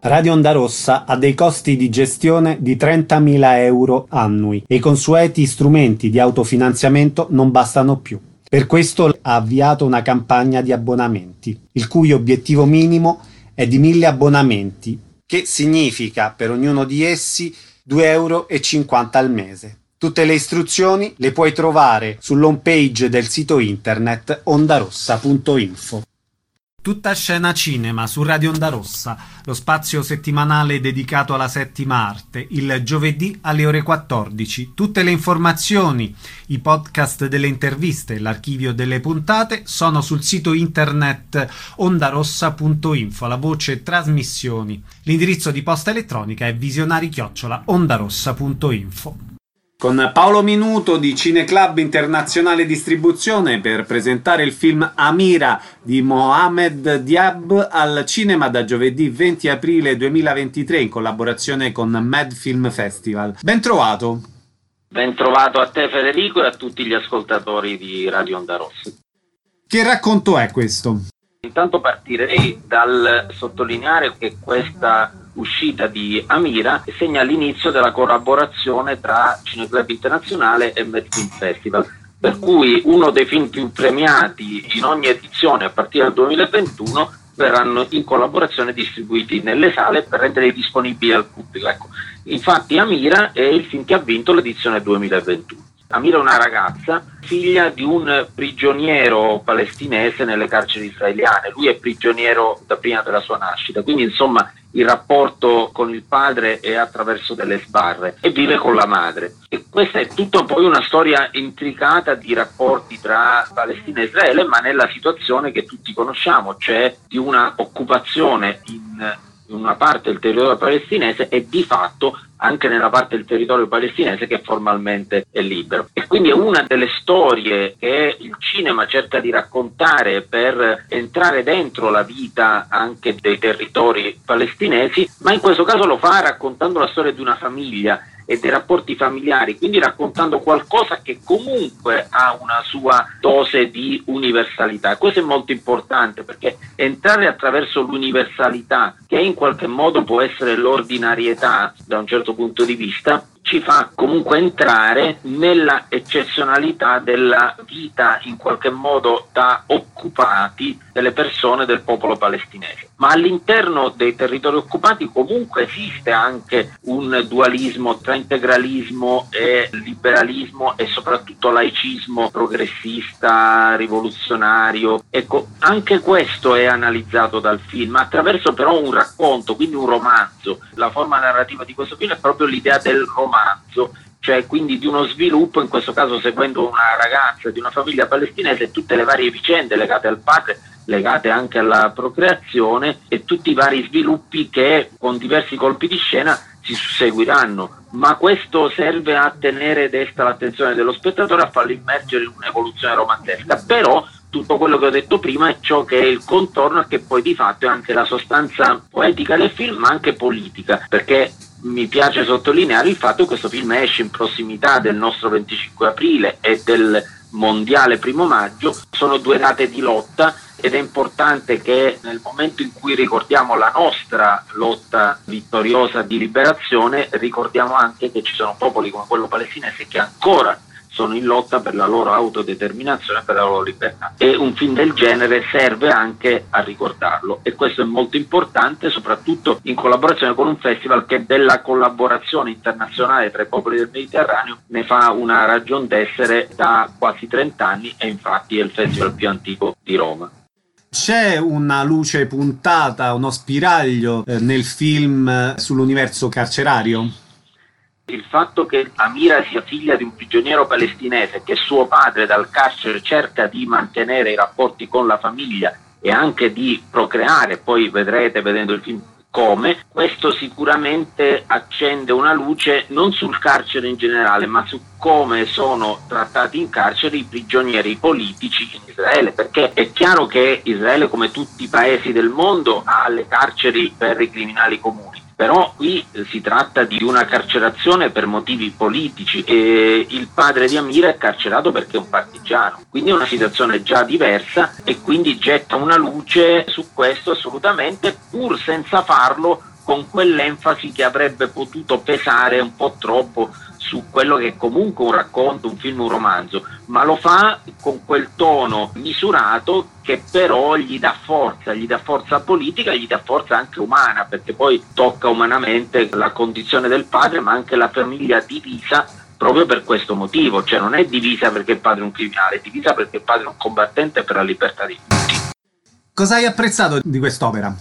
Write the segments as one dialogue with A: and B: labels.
A: Radio Onda Rossa ha dei costi di gestione di 30.000 euro annui e i consueti strumenti di autofinanziamento non bastano più. Per questo ha avviato una campagna di abbonamenti, il cui obiettivo minimo è di 1.000 abbonamenti, che significa per ognuno di essi 2,50 euro al mese. Tutte le istruzioni le puoi trovare sull'home page del sito internet ondarossa.info. Tutta scena cinema su Radio Onda Rossa, lo spazio settimanale dedicato alla settima arte, il giovedì alle ore 14. Tutte le informazioni, i podcast delle interviste e l'archivio delle puntate sono sul sito internet ondarossa.info, la voce trasmissioni. L'indirizzo di posta elettronica è visionari@ondarossa.info. Con Paolo Minuto di Cineclub Internazionale Distribuzione per presentare il film Amira di Mohamed Diab al cinema da giovedì 20 aprile 2023 in collaborazione con Mad Film Festival. Ben trovato!
B: Ben trovato a te Federico e a tutti gli ascoltatori di Radio Onda Rossa.
A: Che racconto è questo?
B: Intanto partirei dal sottolineare che questa uscita di Amira segna l'inizio della collaborazione tra Cineclub Internazionale e Mad Film Festival, per cui uno dei film più premiati in ogni edizione a partire dal 2021 verranno in collaborazione distribuiti nelle sale per rendere disponibili al pubblico. Ecco, infatti Amira è il film che ha vinto l'edizione 2021. Amira è una ragazza, figlia di un prigioniero palestinese nelle carceri israeliane. Lui è prigioniero da prima della sua nascita, quindi insomma il rapporto con il padre è attraverso delle sbarre e vive con la madre. E questa è tutta poi una storia intricata di rapporti tra Palestina e Israele, ma nella situazione che tutti conosciamo, cioè di una occupazione in una parte del territorio palestinese e di fatto anche nella parte del territorio palestinese che formalmente è libero. E quindi è una delle storie che il cinema cerca di raccontare per entrare dentro la vita anche dei territori palestinesi, ma in questo caso lo fa raccontando la storia di una famiglia e dei rapporti familiari, quindi raccontando qualcosa che comunque ha una sua dose di universalità. Questo è molto importante perché entrare attraverso l'universalità, che in qualche modo può essere l'ordinarietà da un certo punto di vista, ci fa comunque entrare nella eccezionalità della vita in qualche modo da occupati delle persone del popolo palestinese. Ma all'interno dei territori occupati comunque esiste anche un dualismo tra integralismo e liberalismo e soprattutto laicismo progressista, rivoluzionario. Ecco, anche questo è analizzato dal film attraverso però un racconto, quindi un romanzo. La forma narrativa di questo film è proprio l'idea del romanzo, cioè quindi di uno sviluppo, in questo caso seguendo una ragazza di una famiglia palestinese e tutte le varie vicende legate al padre, legate anche alla procreazione e tutti i vari sviluppi che con diversi colpi di scena si susseguiranno, ma questo serve a tenere desta l'attenzione dello spettatore, a farlo immergere in un'evoluzione romanzesca. Però tutto quello che ho detto prima è ciò che è il contorno e che poi di fatto è anche la sostanza poetica del film, ma anche politica, perché mi piace sottolineare il fatto che questo film esce in prossimità del nostro 25 aprile e del mondiale 1° maggio, sono due date di lotta ed è importante che nel momento in cui ricordiamo la nostra lotta vittoriosa di liberazione ricordiamo anche che ci sono popoli come quello palestinese che ancora sono in lotta per la loro autodeterminazione e per la loro libertà, e un film del genere serve anche a ricordarlo, e questo è molto importante soprattutto in collaborazione con un festival che della collaborazione internazionale tra i popoli del Mediterraneo ne fa una ragion d'essere da quasi 30 anni e infatti è il festival più antico di Roma.
A: C'è una luce puntata, uno spiraglio nel film sull'universo carcerario?
B: Il fatto che Amira sia figlia di un prigioniero palestinese, che suo padre dal carcere cerca di mantenere i rapporti con la famiglia e anche di procreare, poi vedrete vedendo il film come, questo sicuramente accende una luce non sul carcere in generale, ma su come sono trattati in carcere i prigionieri politici in Israele, perché è chiaro che Israele, come tutti i paesi del mondo, ha le carceri per i criminali comuni. Però qui si tratta di una carcerazione per motivi politici e il padre di Amira è carcerato perché è un partigiano, quindi è una situazione già diversa e quindi getta una luce su questo assolutamente, pur senza farlo con quell'enfasi che avrebbe potuto pesare un po' troppo su quello che è comunque un racconto, un film, un romanzo, ma lo fa con quel tono misurato che però gli dà forza politica, gli dà forza anche umana, perché poi tocca umanamente la condizione del padre, ma anche la famiglia divisa proprio per questo motivo, cioè non è divisa perché il padre è un criminale, è divisa perché il padre è un combattente per la libertà di tutti.
C: Cosa hai apprezzato di quest'opera?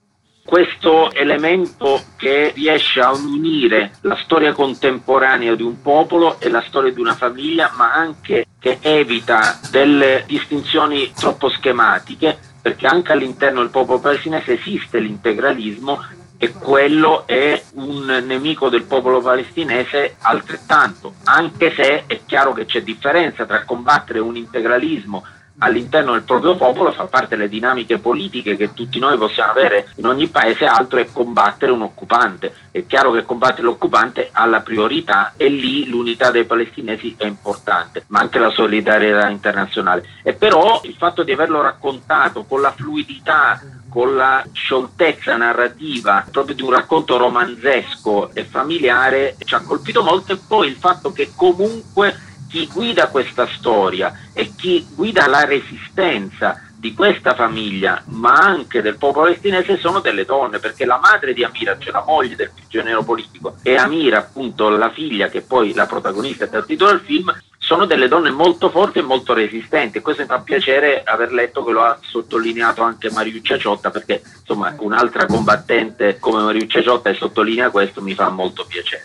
B: Questo elemento che riesce a unire la storia contemporanea di un popolo e la storia di una famiglia, ma anche che evita delle distinzioni troppo schematiche, perché anche all'interno del popolo palestinese esiste l'integralismo e quello è un nemico del popolo palestinese altrettanto, anche se è chiaro che c'è differenza tra combattere un integralismo all'interno del proprio popolo, fa parte delle dinamiche politiche che tutti noi possiamo avere in ogni paese, altro è combattere un occupante. È chiaro che combattere l'occupante ha la priorità e lì l'unità dei palestinesi è importante, ma anche la solidarietà internazionale. E però il fatto di averlo raccontato con la fluidità, con la scioltezza narrativa, proprio di un racconto romanzesco e familiare, ci ha colpito molto, e poi il fatto che comunque chi guida questa storia e chi guida la resistenza di questa famiglia, ma anche del popolo palestinese, sono delle donne, perché la madre di Amira, cioè la moglie del prigioniero politico, e Amira, appunto la figlia, che poi la protagonista dal titolo del film, sono delle donne molto forti e molto resistenti, e questo mi fa piacere aver letto che lo ha sottolineato anche Mariuccia Ciotta, perché insomma un'altra combattente come Mariuccia Ciotta e sottolinea questo, mi fa molto piacere.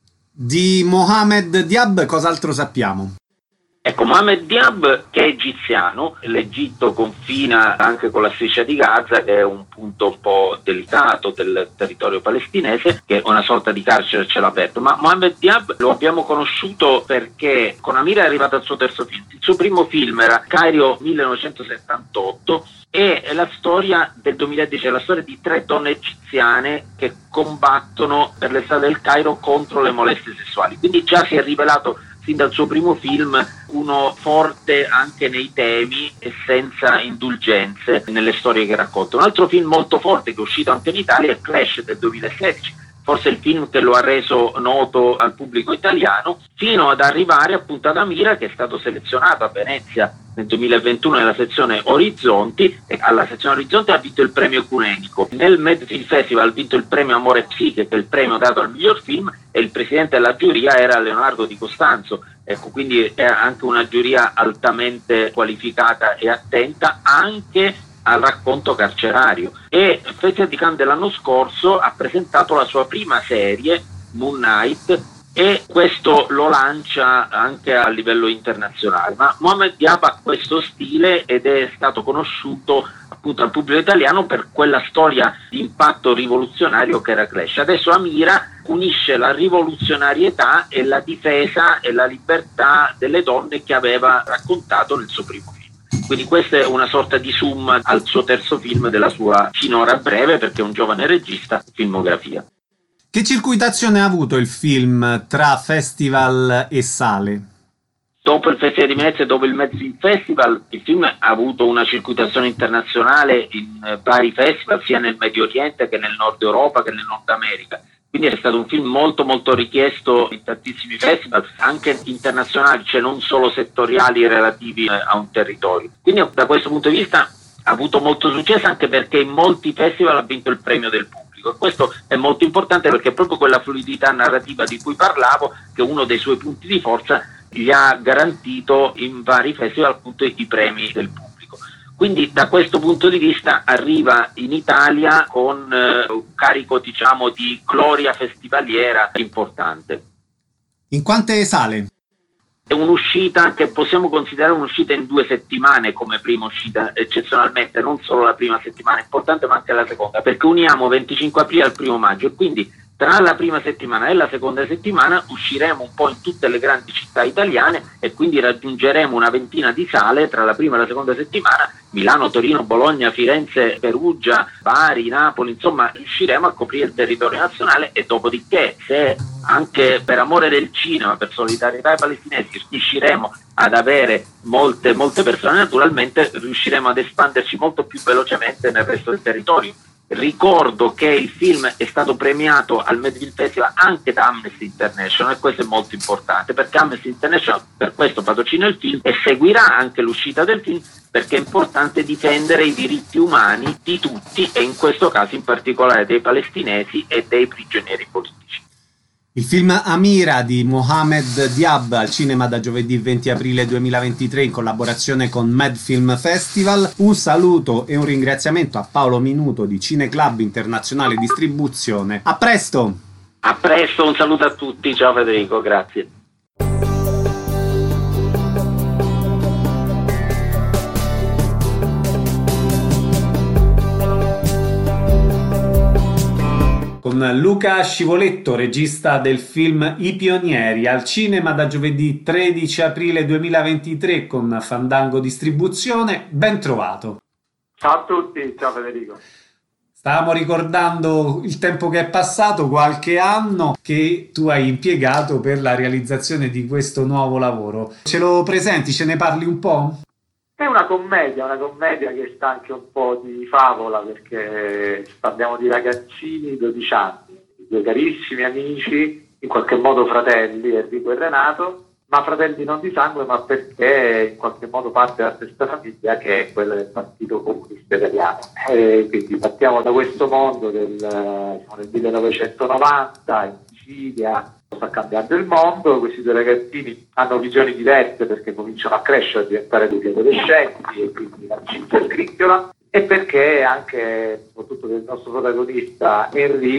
C: Di Mohamed Diab cos'altro sappiamo?
B: Ecco, Mohamed Diab, che è egiziano, l'Egitto confina anche con la striscia di Gaza, che è un punto un po' delicato del territorio palestinese, che è una sorta di carcere a cielo aperto. Ma Mohamed Diab lo abbiamo conosciuto perché con Amira è arrivato al suo terzo film. Il suo primo film era Cairo 1978, e è la storia del 2010, è la storia di 3 donne egiziane che combattono per le strade del Cairo contro le molestie sessuali. Quindi già si è rivelato sin dal suo primo film uno forte anche nei temi e senza indulgenze nelle storie che racconta. Un altro film molto forte che è uscito anche in Italia è Clash del 2016, forse il film che lo ha reso noto al pubblico italiano, fino ad arrivare appunto ad Amira, che è stato selezionato a Venezia nel 2021 nella sezione Orizzonti, e alla sezione Orizzonti ha vinto il premio ecumenico. Nel Med Film Festival ha vinto il premio Amore Psiche, che è il premio dato al miglior film, e il presidente della giuria era Leonardo Di Costanzo. Ecco, quindi è anche una giuria altamente qualificata e attenta anche al racconto carcerario. E il Festival di Cannes dell'anno scorso ha presentato la sua prima serie, Moon Knight, e questo lo lancia anche a livello internazionale. Ma Mohamed Diab ha questo stile ed è stato conosciuto appunto al pubblico italiano per quella storia di impatto rivoluzionario che era Clash. Adesso Amira unisce la rivoluzionarietà e la difesa e la libertà delle donne che aveva raccontato nel suo primo film. Quindi questa è una sorta di summa al suo terzo film della sua finora breve, perché è un giovane regista, filmografia.
C: Che circuitazione ha avuto il film tra festival e sale?
B: Dopo il Festival di Venezia e dopo il Med Film Festival, il film ha avuto una circuitazione internazionale in vari festival, sia nel Medio Oriente che nel Nord Europa che nel Nord America. Quindi è stato un film molto molto richiesto in tantissimi festival, anche internazionali, cioè non solo settoriali relativi a un territorio. Quindi da questo punto di vista ha avuto molto successo, anche perché in molti festival ha vinto il premio del pubblico. Questo è molto importante, perché proprio quella fluidità narrativa di cui parlavo, che è uno dei suoi punti di forza, gli ha garantito in vari festival appunto i premi del pubblico. Quindi da questo punto di vista arriva in Italia con un carico, diciamo, di gloria festivaliera importante.
C: In quante sale?
B: È un'uscita che possiamo considerare un'uscita in 2 settimane come prima uscita, eccezionalmente, non solo la prima settimana è importante ma anche la seconda, perché uniamo 25 aprile al 1 maggio, e quindi tra la prima settimana e la seconda settimana usciremo un po' in tutte le grandi città italiane, e quindi raggiungeremo una ventina di sale tra la prima e la seconda settimana: Milano, Torino, Bologna, Firenze, Perugia, Bari, Napoli, insomma riusciremo a coprire il territorio nazionale. E dopodiché, se anche per amore del cinema, per solidarietà ai palestinesi, riusciremo ad avere molte persone, naturalmente riusciremo ad espanderci molto più velocemente nel resto del territorio. Ricordo che il film è stato premiato al Medfilm Festival anche da Amnesty International, e questo è molto importante perché Amnesty International per questo patrocina il film e seguirà anche l'uscita del film, perché è importante difendere i diritti umani di tutti e in questo caso in particolare dei palestinesi e dei prigionieri politici.
C: Il film Amira di Mohamed Diab al cinema da giovedì 20 aprile 2023 in collaborazione con Medfilm Festival. Un saluto e un ringraziamento a Paolo Minuto di Cineclub Internazionale Distribuzione. A presto!
B: A presto, un saluto a tutti, ciao Federico, grazie.
C: Con Luca Scivoletto, regista del film I Pionieri, al cinema da giovedì 13 aprile 2023 con Fandango Distribuzione. Ben trovato.
D: Ciao a tutti, ciao Federico.
C: Stavamo ricordando il tempo che è passato, qualche anno che tu hai impiegato per la realizzazione di questo nuovo lavoro. Ce lo presenti, ce ne parli un po'?
D: È una commedia che sta anche un po' di favola, perché parliamo di ragazzini, 12 anni, due carissimi amici, in qualche modo fratelli, Enrico e Renato, ma fratelli non di sangue, ma perché in qualche modo parte della stessa famiglia, che è quella del Partito Comunista Italiano. E quindi partiamo da questo mondo del 1990 in Sicilia. Sta cambiando il mondo, questi due ragazzini hanno visioni diverse perché cominciano a crescere, a diventare degli adolescenti, e quindi la cinta scricchiola, e perché anche, soprattutto del nostro protagonista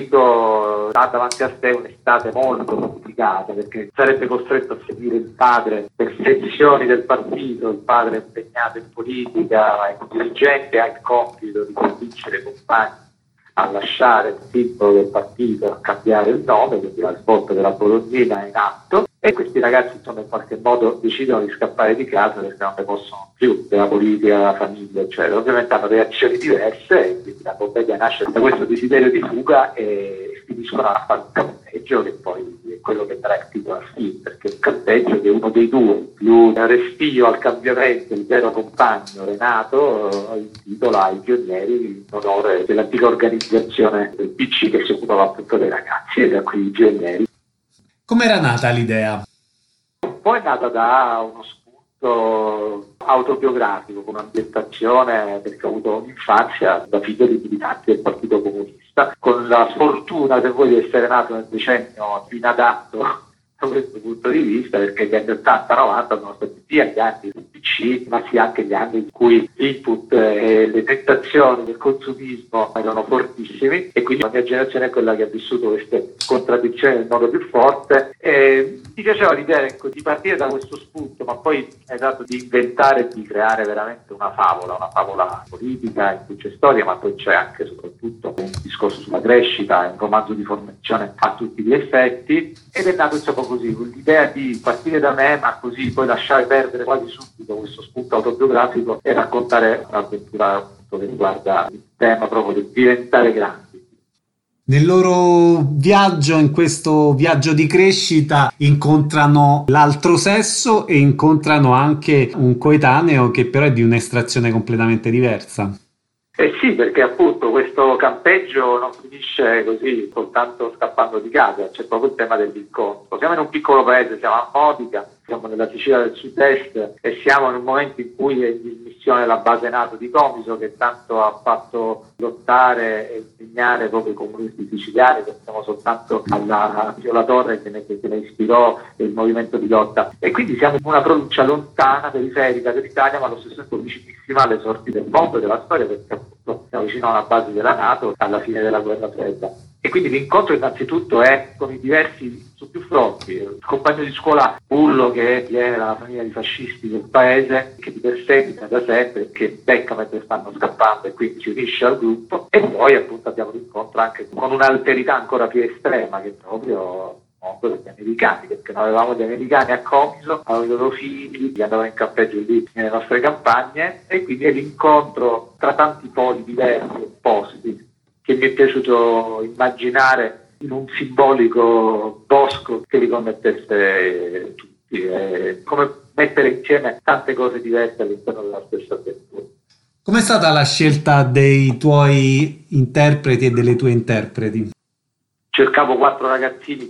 D: Enrico, ha davanti a sé un'estate molto complicata, perché sarebbe costretto a seguire il padre per sezioni del partito, il padre impegnato in politica, è un dirigente, ha il compito di convincere i compagni a lasciare il simbolo del partito, a cambiare il nome, quindi la svolta della Bolognina è in atto, e questi ragazzi insomma in qualche modo decidono di scappare di casa perché non ne possono più della politica, della famiglia, eccetera. Ovviamente hanno reazioni diverse e quindi la commedia nasce da questo desiderio di fuga e finiscono a fare un campeggio che poi è quello che darà il titolo al film, perché il campeggio che uno dei due, più restio al cambiamento, il vero compagno Renato, intitola I Pionieri in onore dell'antica organizzazione del PC che si occupava appunto dei ragazzi, e da qui I Pionieri.
C: Com'era nata l'idea?
D: Un po' è nata da uno spunto autobiografico, con un'ambientazione, perché ho avuto un'infanzia da figlio di militanti del Partito Comunista, con la sfortuna, se vuoi, di essere nato nel decennio inadatto da questo punto di vista, perché gli anni 80-90 sono stati sia gli anni del PC, ma sia anche gli anni in cui l'input e le tentazioni del consumismo erano fortissimi, e quindi la mia generazione è quella che ha vissuto queste contraddizioni nel modo più forte. E mi piaceva l'idea, ecco, di partire da questo spunto, ma poi è dato di inventare e di creare veramente una favola politica in cui c'è storia, ma poi c'è anche soprattutto un discorso sulla crescita, un romanzo di formazione a tutti gli effetti, ed è nato insomma così, con l'idea di partire da me, ma così poi lasciare perdere quasi subito questo spunto autobiografico e raccontare un'avventura che riguarda il tema proprio del diventare grandi.
C: Nel loro viaggio, in questo viaggio di crescita, incontrano l'altro sesso e incontrano anche un coetaneo che però è di un'estrazione completamente diversa.
D: Eh sì, perché appunto questo campeggio non finisce così soltanto scappando di casa, c'è proprio il tema dell'incontro. Siamo in un piccolo paese, siamo a Modica, siamo nella Sicilia del sud-est e siamo in un momento in cui è in missione la base NATO di Comiso, che tanto ha fatto lottare e impegnare proprio i comunisti siciliani. Pensiamo soltanto alla Viola Torre che ne ispirò il movimento di lotta, e quindi siamo in una provincia lontana, periferica dell'Italia, ma allo stesso tempo vicinissima alle sorti del mondo e della storia, perché appunto siamo vicino a una base della NATO alla fine della guerra fredda. E quindi l'incontro innanzitutto è con i diversi su più fronti. Il compagno di scuola Bullo, che viene dalla famiglia di fascisti del paese, che ti perseguita da sempre, che becca mentre stanno scappando e quindi si unisce al gruppo, e poi appunto abbiamo l'incontro anche con un'alterità ancora più estrema, che è proprio mondo degli americani, perché noi avevamo gli americani a Comiso, avevamo i loro figli che andavano in campeggio lì nelle nostre campagne, e quindi è l'incontro tra tanti poli diversi e opposti che mi è piaciuto immaginare in un simbolico bosco che li connettesse tutti, come mettere insieme tante cose diverse all'interno della stessa avventura.
C: Com'è stata la scelta dei tuoi interpreti e delle tue interpreti?
D: Cercavo 4 ragazzini,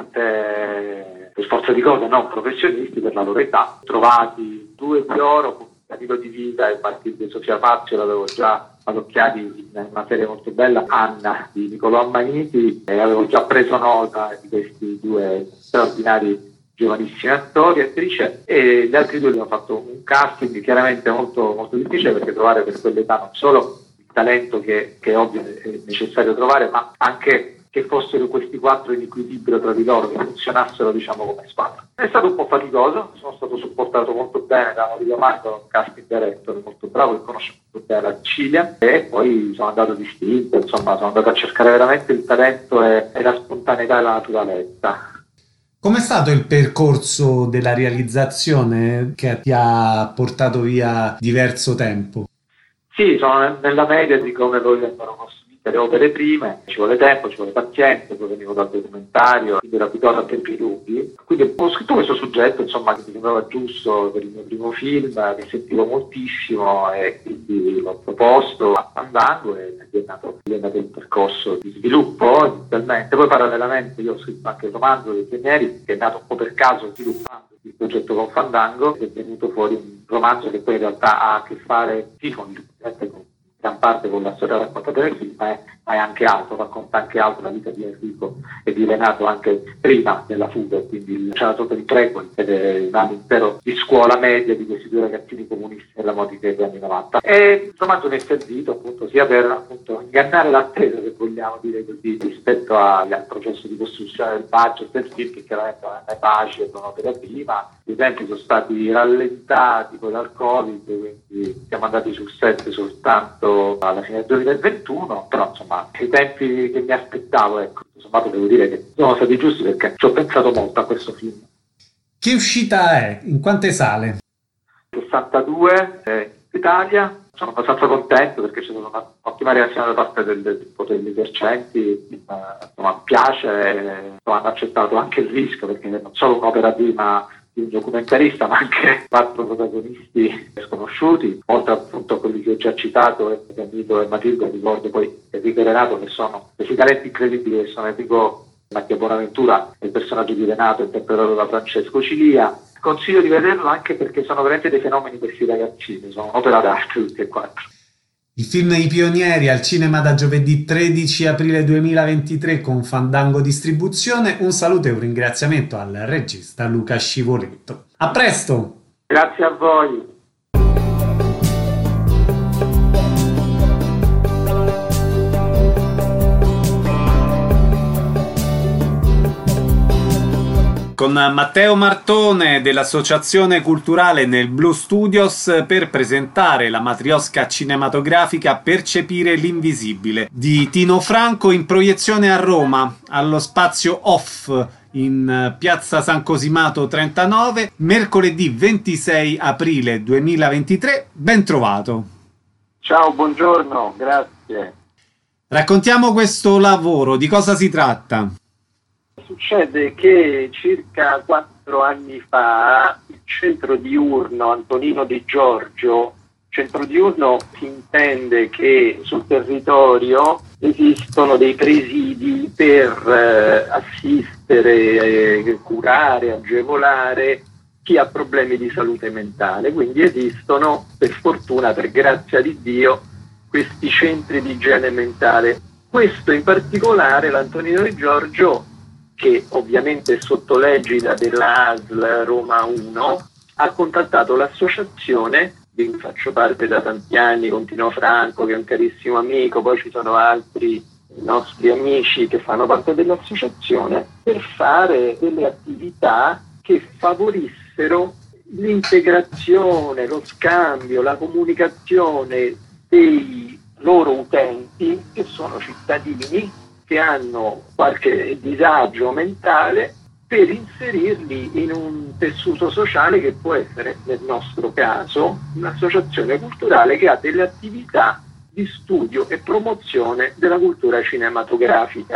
D: chiaramente per forza di cose non professionisti per la loro età, trovati 2 di oro, Danilo Di Vita e Matilde Sofia Fazio, l'avevo già adocchiati in una serie molto bella, Anna di Nicolò Ammaniti, e avevo già preso nota di questi 2 straordinari giovanissimi attori e attrici, e gli altri 2 abbiamo fatto un casting chiaramente molto, molto difficile, perché trovare per quell'età non solo il talento che è ovvio è necessario trovare, ma anche che fossero questi 4 in equilibrio tra di loro, che funzionassero come squadra. È stato un po' faticoso, sono stato supportato molto bene da Maurizio Marco, un casting director molto bravo che conosce molto bene la Sicilia, e poi sono andato distinto, insomma sono andato a cercare veramente il talento e la spontaneità e la naturalezza.
C: Com'è stato il percorso della realizzazione che ti ha portato via diverso tempo?
D: Sì, sono nella media di come poi vengono costruite le opere prime, ci vuole tempo, ci vuole pazienza, poi venivo dal documentario, quindi ero abituato a tempi lunghi. Quindi ho scritto questo soggetto, insomma, che mi sembrava giusto per il mio primo film, che sentivo moltissimo, e quindi l'ho proposto a Fandango e è nato il percorso di sviluppo inizialmente. Poi parallelamente io ho scritto anche il romanzo dei Pionieri, che è nato un po' per caso sviluppando il progetto con Fandango, ed è venuto fuori un romanzo che poi in realtà ha a che fare sì con gran parte con la storia raccontata nel film, ma è anche altro, racconta anche altro la vita di Enrico e di Renato anche prima della fuga, quindi c'è una sorta di prequel ed è un anno intero di scuola media di questi 2 ragazzini comunisti nella modica degli anni 90. E il romanzo mi è servito appunto sia per appunto ingannare l'attesa, se vogliamo dire così, rispetto al processo di costruzione del budget del film, che chiaramente non è facile, sono operativi, ma i tempi sono stati rallentati poi dal Covid, quindi siamo andati sul set soltanto alla fine del 2021, però insomma i tempi che mi aspettavo, ecco, insomma devo dire che sono stati giusti, perché ci ho pensato molto a questo film.
C: Che uscita è? In quante sale?
D: 62 in Italia. Sono abbastanza contento perché c'è stata un'ottima reazione da parte degli esercenti, insomma piace, hanno accettato anche il rischio, perché non solo un'opera prima di un documentarista, ma anche 4 protagonisti sconosciuti, oltre appunto a quelli che ho già citato, Danilo e Matilde, ricordo poi Enrico e Renato, che sono questi talenti incredibili, che sono Enrico Mattia Bonaventura, il personaggio di Renato interpretato da Francesco Cilia. Consiglio di vederlo anche perché sono veramente dei fenomeni questi ragazzini, sono un'opera d'arte tutti e 4.
C: Il film I Pionieri al cinema da giovedì 13 aprile 2023 con Fandango Distribuzione. Un saluto e un ringraziamento al regista Luca Scivoletto. A presto!
D: Grazie a voi!
A: Con Matteo Martone dell'Associazione Culturale Nel Blu Studios per presentare la matriosca cinematografica Percepire l'invisibile di Tino Franco, in proiezione a Roma allo spazio Off in piazza San Cosimato 39, mercoledì 26 aprile 2023. Ben trovato.
D: Ciao, buongiorno, grazie.
A: Raccontiamo questo lavoro, di cosa si tratta?
E: Succede che circa 4 anni fa il centro diurno Antonino Di Giorgio, centro diurno si intende che sul territorio esistono dei presidi per assistere, curare, agevolare chi ha problemi di salute mentale, quindi esistono per fortuna, per grazia di Dio, questi centri di igiene mentale. Questo in particolare l'Antonino Di Giorgio, che ovviamente è sotto l'egida della ASL Roma 1, ha contattato l'associazione, di cui faccio parte da tanti anni, con Tino Franco, che è un carissimo amico, poi ci sono altri nostri amici che fanno parte dell'associazione, per fare delle attività che favorissero l'integrazione, lo scambio, la comunicazione dei loro utenti, che sono cittadini, che hanno qualche disagio mentale, per inserirli in un tessuto sociale che può essere, nel nostro caso, un'associazione culturale che ha delle attività di studio e promozione della cultura cinematografica.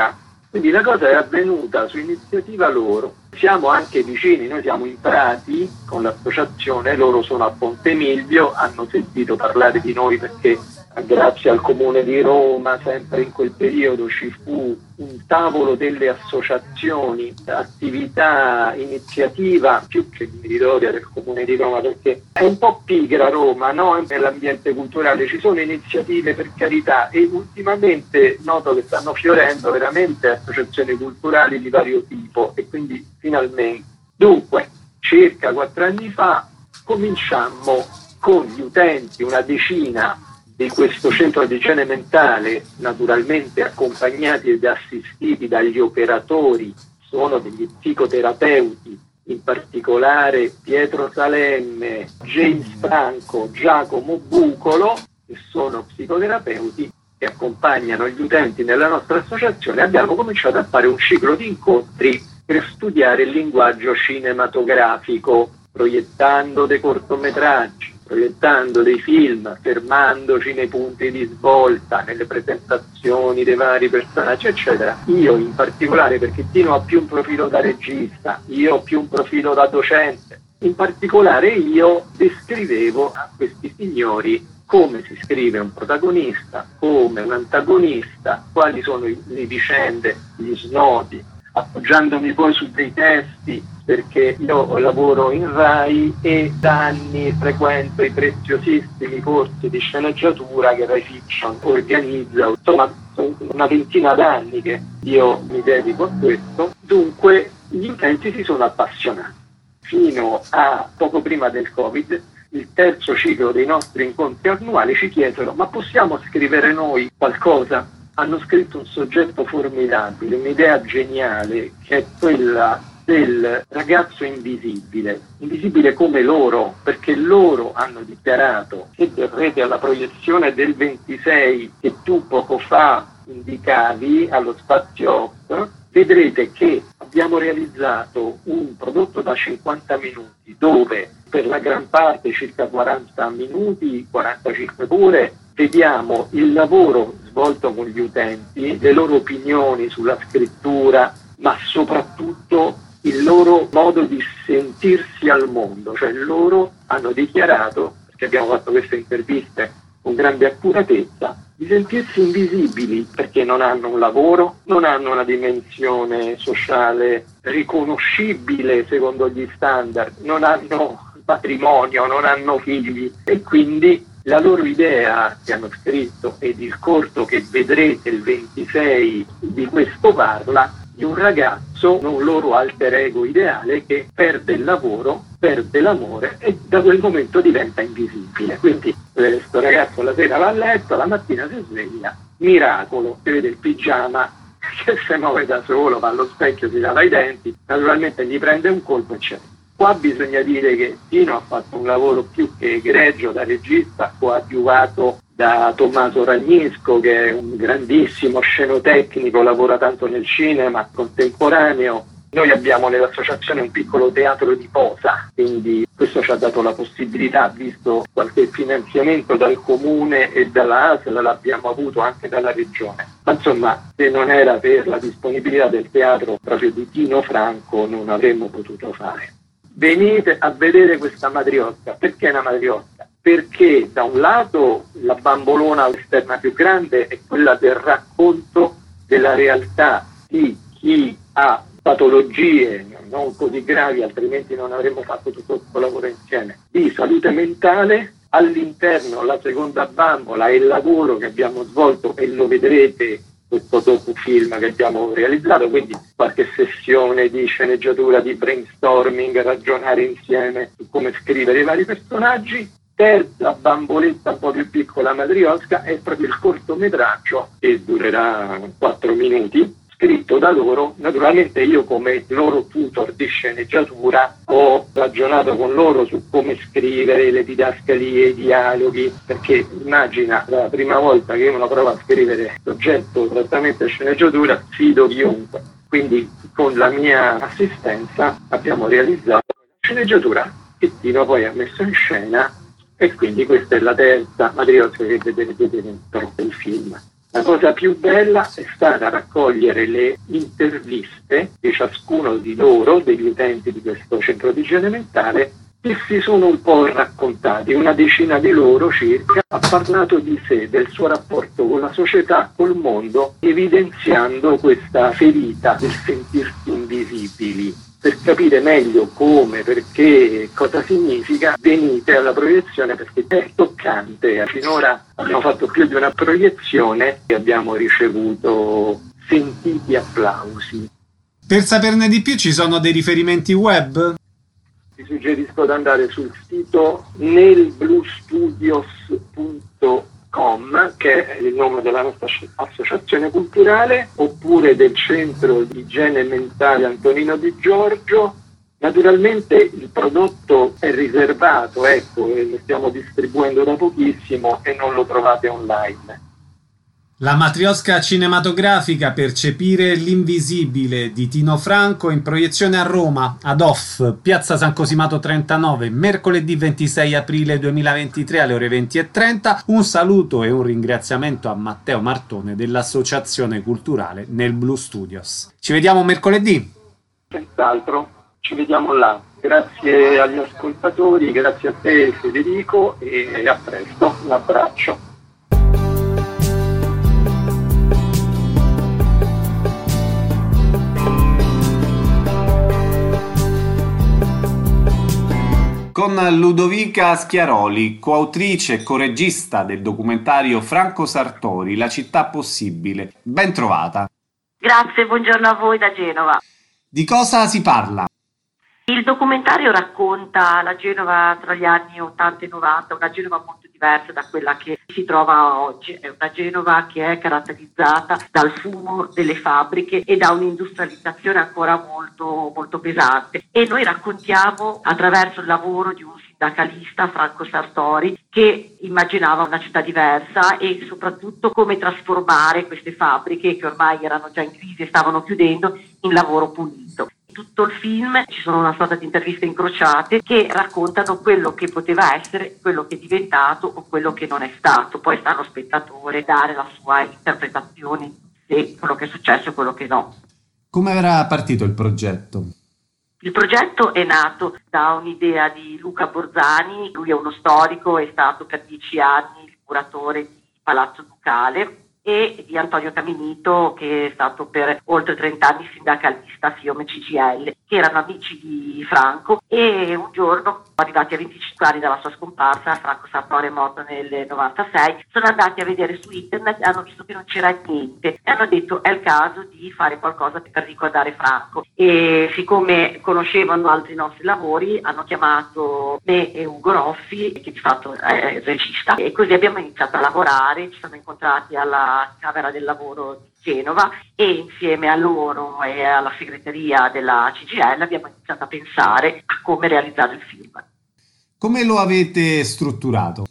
E: Quindi la cosa è avvenuta su iniziativa loro. Siamo anche vicini, noi siamo in Prati con l'associazione, loro sono a Ponte Milvio, hanno sentito parlare di noi perché grazie al Comune di Roma, sempre in quel periodo, ci fu un tavolo delle associazioni, attività, iniziativa più che meritoria del Comune di Roma, perché è un po' pigra Roma, no? Nell'ambiente culturale ci sono iniziative, per carità, e ultimamente noto che stanno fiorendo veramente associazioni culturali di vario tipo, e quindi finalmente. Dunque, circa 4 anni fa cominciammo con gli utenti, una decina di questo centro di igiene mentale, naturalmente accompagnati ed assistiti dagli operatori, sono degli psicoterapeuti, in particolare Pietro Salemme, James Franco, Giacomo Bucolo, che sono psicoterapeuti che accompagnano gli utenti nella nostra associazione. Abbiamo cominciato a fare un ciclo di incontri per studiare il linguaggio cinematografico, proiettando dei cortometraggi, proiettando dei film, fermandoci nei punti di svolta, nelle presentazioni dei vari personaggi, eccetera. Io in particolare, perché Tino ha più un profilo da regista, io ho più un profilo da docente, in particolare io descrivevo a questi signori come si scrive un protagonista, come un antagonista, quali sono le vicende, gli snodi, appoggiandomi poi su dei testi, perché io lavoro in Rai e da anni frequento i preziosissimi corsi di sceneggiatura che Rai Fiction organizza. Insomma, sono una ventina d'anni che io mi dedico a questo. Dunque gli utenti si sono appassionati fino a poco prima del Covid. Il terzo ciclo dei nostri incontri annuali ci chiesero: ma possiamo scrivere noi qualcosa? Hanno scritto un soggetto formidabile, un'idea geniale, che è quella del ragazzo invisibile come loro, perché loro hanno dichiarato, se verrete alla proiezione del 26 che tu poco fa indicavi allo Spazio Off, vedrete che abbiamo realizzato un prodotto da 50 minuti dove per la gran parte, circa 40 minuti, 45 pure, vediamo il lavoro svolto con gli utenti, le loro opinioni sulla scrittura, ma soprattutto il loro modo di sentirsi al mondo. Cioè loro hanno dichiarato, perché abbiamo fatto queste interviste con grande accuratezza, di sentirsi invisibili perché non hanno un lavoro, non hanno una dimensione sociale riconoscibile secondo gli standard, non hanno patrimonio, non hanno figli, e quindi la loro idea che hanno scritto ed il corto che vedrete il 26 di questo parla di un ragazzo, un loro alter ego ideale, che perde il lavoro, perde l'amore e da quel momento diventa invisibile. Quindi questo ragazzo la sera va a letto, la mattina si sveglia, miracolo, si vede il pigiama che si muove da solo, va allo specchio, si lava i denti, naturalmente gli prende un colpo, eccetera. Qua bisogna dire che Tino ha fatto un lavoro più che egregio da regista, coadiuvato da Tommaso Ragnisco, che è un grandissimo scenotecnico, lavora tanto nel cinema contemporaneo. Noi abbiamo nell'associazione un piccolo teatro di posa, quindi questo ci ha dato la possibilità, visto qualche finanziamento dal comune e dalla ASL, l'abbiamo avuto anche dalla regione. Ma insomma, se non era per la disponibilità del teatro proprio di Tino Franco, non avremmo potuto fare. Venite a vedere questa matriosca. Perché è una matriosca? Perché da un lato la bambolona esterna più grande è quella del racconto della realtà di chi ha patologie non così gravi, altrimenti non avremmo fatto tutto questo lavoro insieme, di salute mentale. All'interno la seconda bambola è il lavoro che abbiamo svolto, e lo vedrete questo docufilm che abbiamo realizzato, quindi qualche sessione di sceneggiatura, di brainstorming, ragionare insieme su come scrivere i vari personaggi. Terza bamboletta un po' più piccola, matriosca, è proprio il cortometraggio che durerà 4 minuti, scritto da loro. Naturalmente io, come loro tutor di sceneggiatura, ho ragionato con loro su come scrivere le didascalie, i dialoghi, perché immagina, la prima volta che uno prova a scrivere soggetto esattamente sceneggiatura, sfido chiunque. Quindi con la mia assistenza abbiamo realizzato la sceneggiatura che Tino poi ha messo in scena, e quindi questa è la terza matriosca che vedrete dentro il film. La cosa più bella è stata raccogliere le interviste di ciascuno di loro, degli utenti di questo centro di igiene mentale, che si sono un po' raccontati. Una decina di loro circa ha parlato di sé, del suo rapporto con la società, col mondo, evidenziando questa ferita del sentirsi invisibili. Per capire meglio come, perché, cosa significa, venite alla proiezione perché è toccante. Finora abbiamo fatto più di una proiezione e abbiamo ricevuto sentiti applausi.
C: Per saperne di più ci sono dei riferimenti web?
E: Ti suggerisco di andare sul sito nelbluestudios.com, che è il nome della nostra associazione culturale, oppure del centro di igiene mentale Antonino Di Giorgio. Naturalmente il prodotto è riservato, ecco, e lo stiamo distribuendo da pochissimo e non lo trovate online.
C: La matriosca cinematografica Percepire l'invisibile di Tino Franco in proiezione a Roma, ad Off, Piazza San Cosimato 39, mercoledì 26 aprile 2023 alle ore 20:30. Un saluto e un ringraziamento a Matteo Martone dell'Associazione Culturale Nel Blue Studios. Ci vediamo mercoledì.
E: Senz'altro, ci vediamo là. Grazie agli ascoltatori, grazie a te Federico e a presto. Un abbraccio.
C: Con Ludovica Schiaroli, coautrice e coregista del documentario Franco Sartori, La città possibile. Ben trovata.
F: Grazie, buongiorno a voi da Genova.
C: Di cosa si parla?
F: Il documentario racconta la Genova tra gli anni 80 e 90, una Genova molto diversa da quella che si trova oggi. È una Genova che è caratterizzata dal fumo delle fabbriche e da un'industrializzazione ancora molto, molto pesante. E noi raccontiamo attraverso il lavoro di un sindacalista, Franco Sartori, che immaginava una città diversa e soprattutto come trasformare queste fabbriche che ormai erano già in crisi e stavano chiudendo in lavoro pulito. Tutto il film ci sono una sorta di interviste incrociate che raccontano quello che poteva essere, quello che è diventato o quello che non è stato. Poi sta allo spettatore dare la sua interpretazione se quello che è successo e quello che no.
C: Come era partito il progetto?
F: Il progetto è nato da un'idea di Luca Borzani. Lui è uno storico, è stato per 10 anni il curatore di Palazzo Ducale, e di Antonio Caminito, che è stato per oltre 30 anni sindacalista FIOM CGIL, che erano amici di Franco, e un giorno, arrivati a 25 anni dalla sua scomparsa, Franco Sartori è morto nel 96, sono andati a vedere su internet e hanno visto che non c'era niente e hanno detto è il caso di fare qualcosa per ricordare Franco. E siccome conoscevano altri nostri lavori hanno chiamato me e Ugo Roffi, che di fatto è il regista, e così abbiamo iniziato a lavorare. Ci siamo incontrati alla Camera del Lavoro di Genova e insieme a loro e alla segreteria della CGIL abbiamo iniziato a pensare a come realizzare il film.
C: Come lo avete strutturato?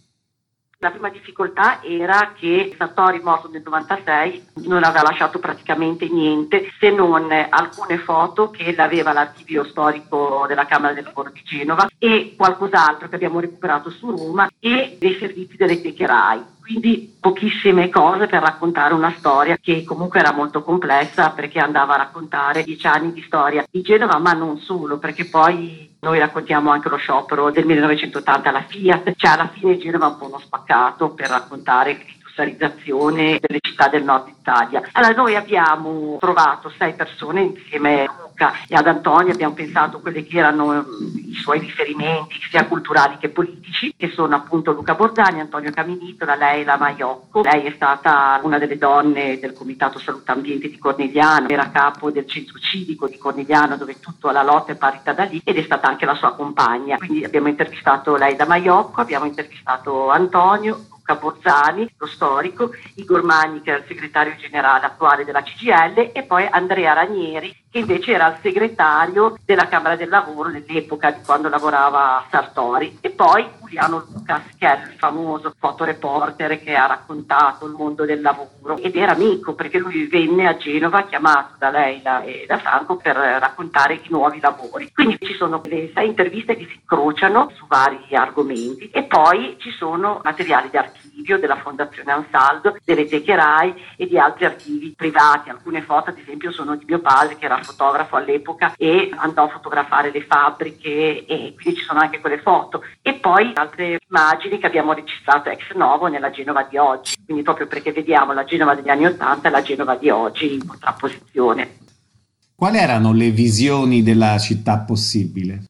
F: La prima difficoltà era che Sartori, morto nel 96, non aveva lasciato praticamente niente se non alcune foto che aveva l'archivio storico della Camera del Lavoro di Genova e qualcos'altro che abbiamo recuperato su Roma e dei servizi delle teche Rai. Quindi pochissime cose per raccontare una storia che comunque era molto complessa, perché andava a raccontare 10 anni di storia di Genova, ma non solo, perché poi noi raccontiamo anche lo sciopero del 1980 alla Fiat, cioè alla fine Genova è un po' uno spaccato per raccontare l'industrializzazione delle città del nord Italia. Allora noi abbiamo trovato 6 persone insieme a Luca e ad Antonio, abbiamo pensato a quelli che erano i suoi riferimenti sia culturali che politici, che sono appunto Luca Borzani, Antonio Caminito, la Leila Maiocco. Lei è stata una delle donne del Comitato Salute Ambiente di Cornigliano, era capo del centro civico di Cornigliano dove tutta la lotta è partita da lì ed è stata anche la sua compagna. Quindi abbiamo intervistato Leila Maiocco, abbiamo intervistato Antonio, Borzani, lo storico, Igor Magni, che è il segretario generale attuale della CGIL, e poi Andrea Ranieri, che invece era il segretario della Camera del Lavoro nell'epoca di quando lavorava Sartori, e poi Giuliano Lucas, che è il famoso fotoreporter che ha raccontato il mondo del lavoro ed era amico, perché lui venne a Genova chiamato da Leila e da Franco per raccontare i nuovi lavori. Quindi ci sono le 6 interviste che si incrociano su vari argomenti e poi ci sono materiali di archivio archivio della Fondazione Ansaldo, delle Teche Rai e di altri archivi privati. Alcune foto ad esempio sono di mio padre, che era fotografo all'epoca e andò a fotografare le fabbriche, e quindi ci sono anche quelle foto. E poi altre immagini che abbiamo registrato ex novo nella Genova di oggi, quindi proprio perché vediamo la Genova degli anni '80 e la Genova di oggi in contrapposizione.
C: Quali erano le visioni della città possibile?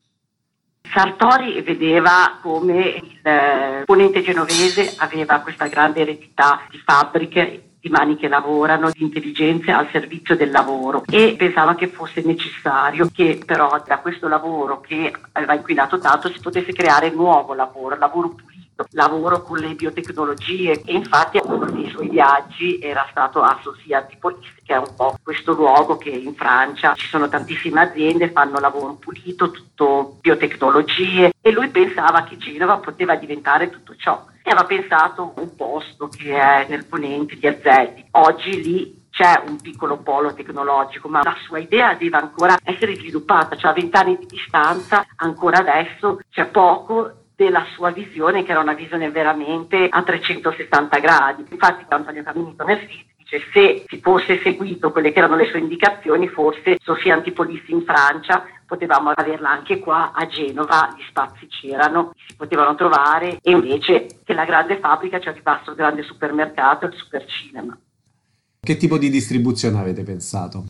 F: Sartori vedeva come il ponente genovese aveva questa grande eredità di fabbriche, di mani che lavorano, di intelligenze al servizio del lavoro, e pensava che fosse necessario che però da questo lavoro che aveva inquinato tanto si potesse creare nuovo lavoro pulito, lavoro con le biotecnologie. E infatti uno dei suoi viaggi era stato a Sofia Antipolis, che è un po' questo luogo che in Francia ci sono tantissime aziende, fanno lavoro pulito, tutto biotecnologie, e lui pensava che Genova poteva diventare tutto ciò. E aveva pensato un posto che è nel ponente di Azelli. Oggi lì c'è un piccolo polo tecnologico, ma la sua idea deve ancora essere sviluppata, cioè a 20 anni di distanza ancora adesso c'è poco della sua visione, che era una visione veramente a 360 gradi. Infatti Antonio Caminito nel film dice: se si fosse seguito quelle che erano le sue indicazioni, forse Sofia Antipolis in Francia potevamo averla anche qua a Genova, gli spazi c'erano, si potevano trovare, e invece che la grande fabbrica ci arrivasse il grande supermercato e il supercinema.
C: Che tipo di distribuzione avete pensato?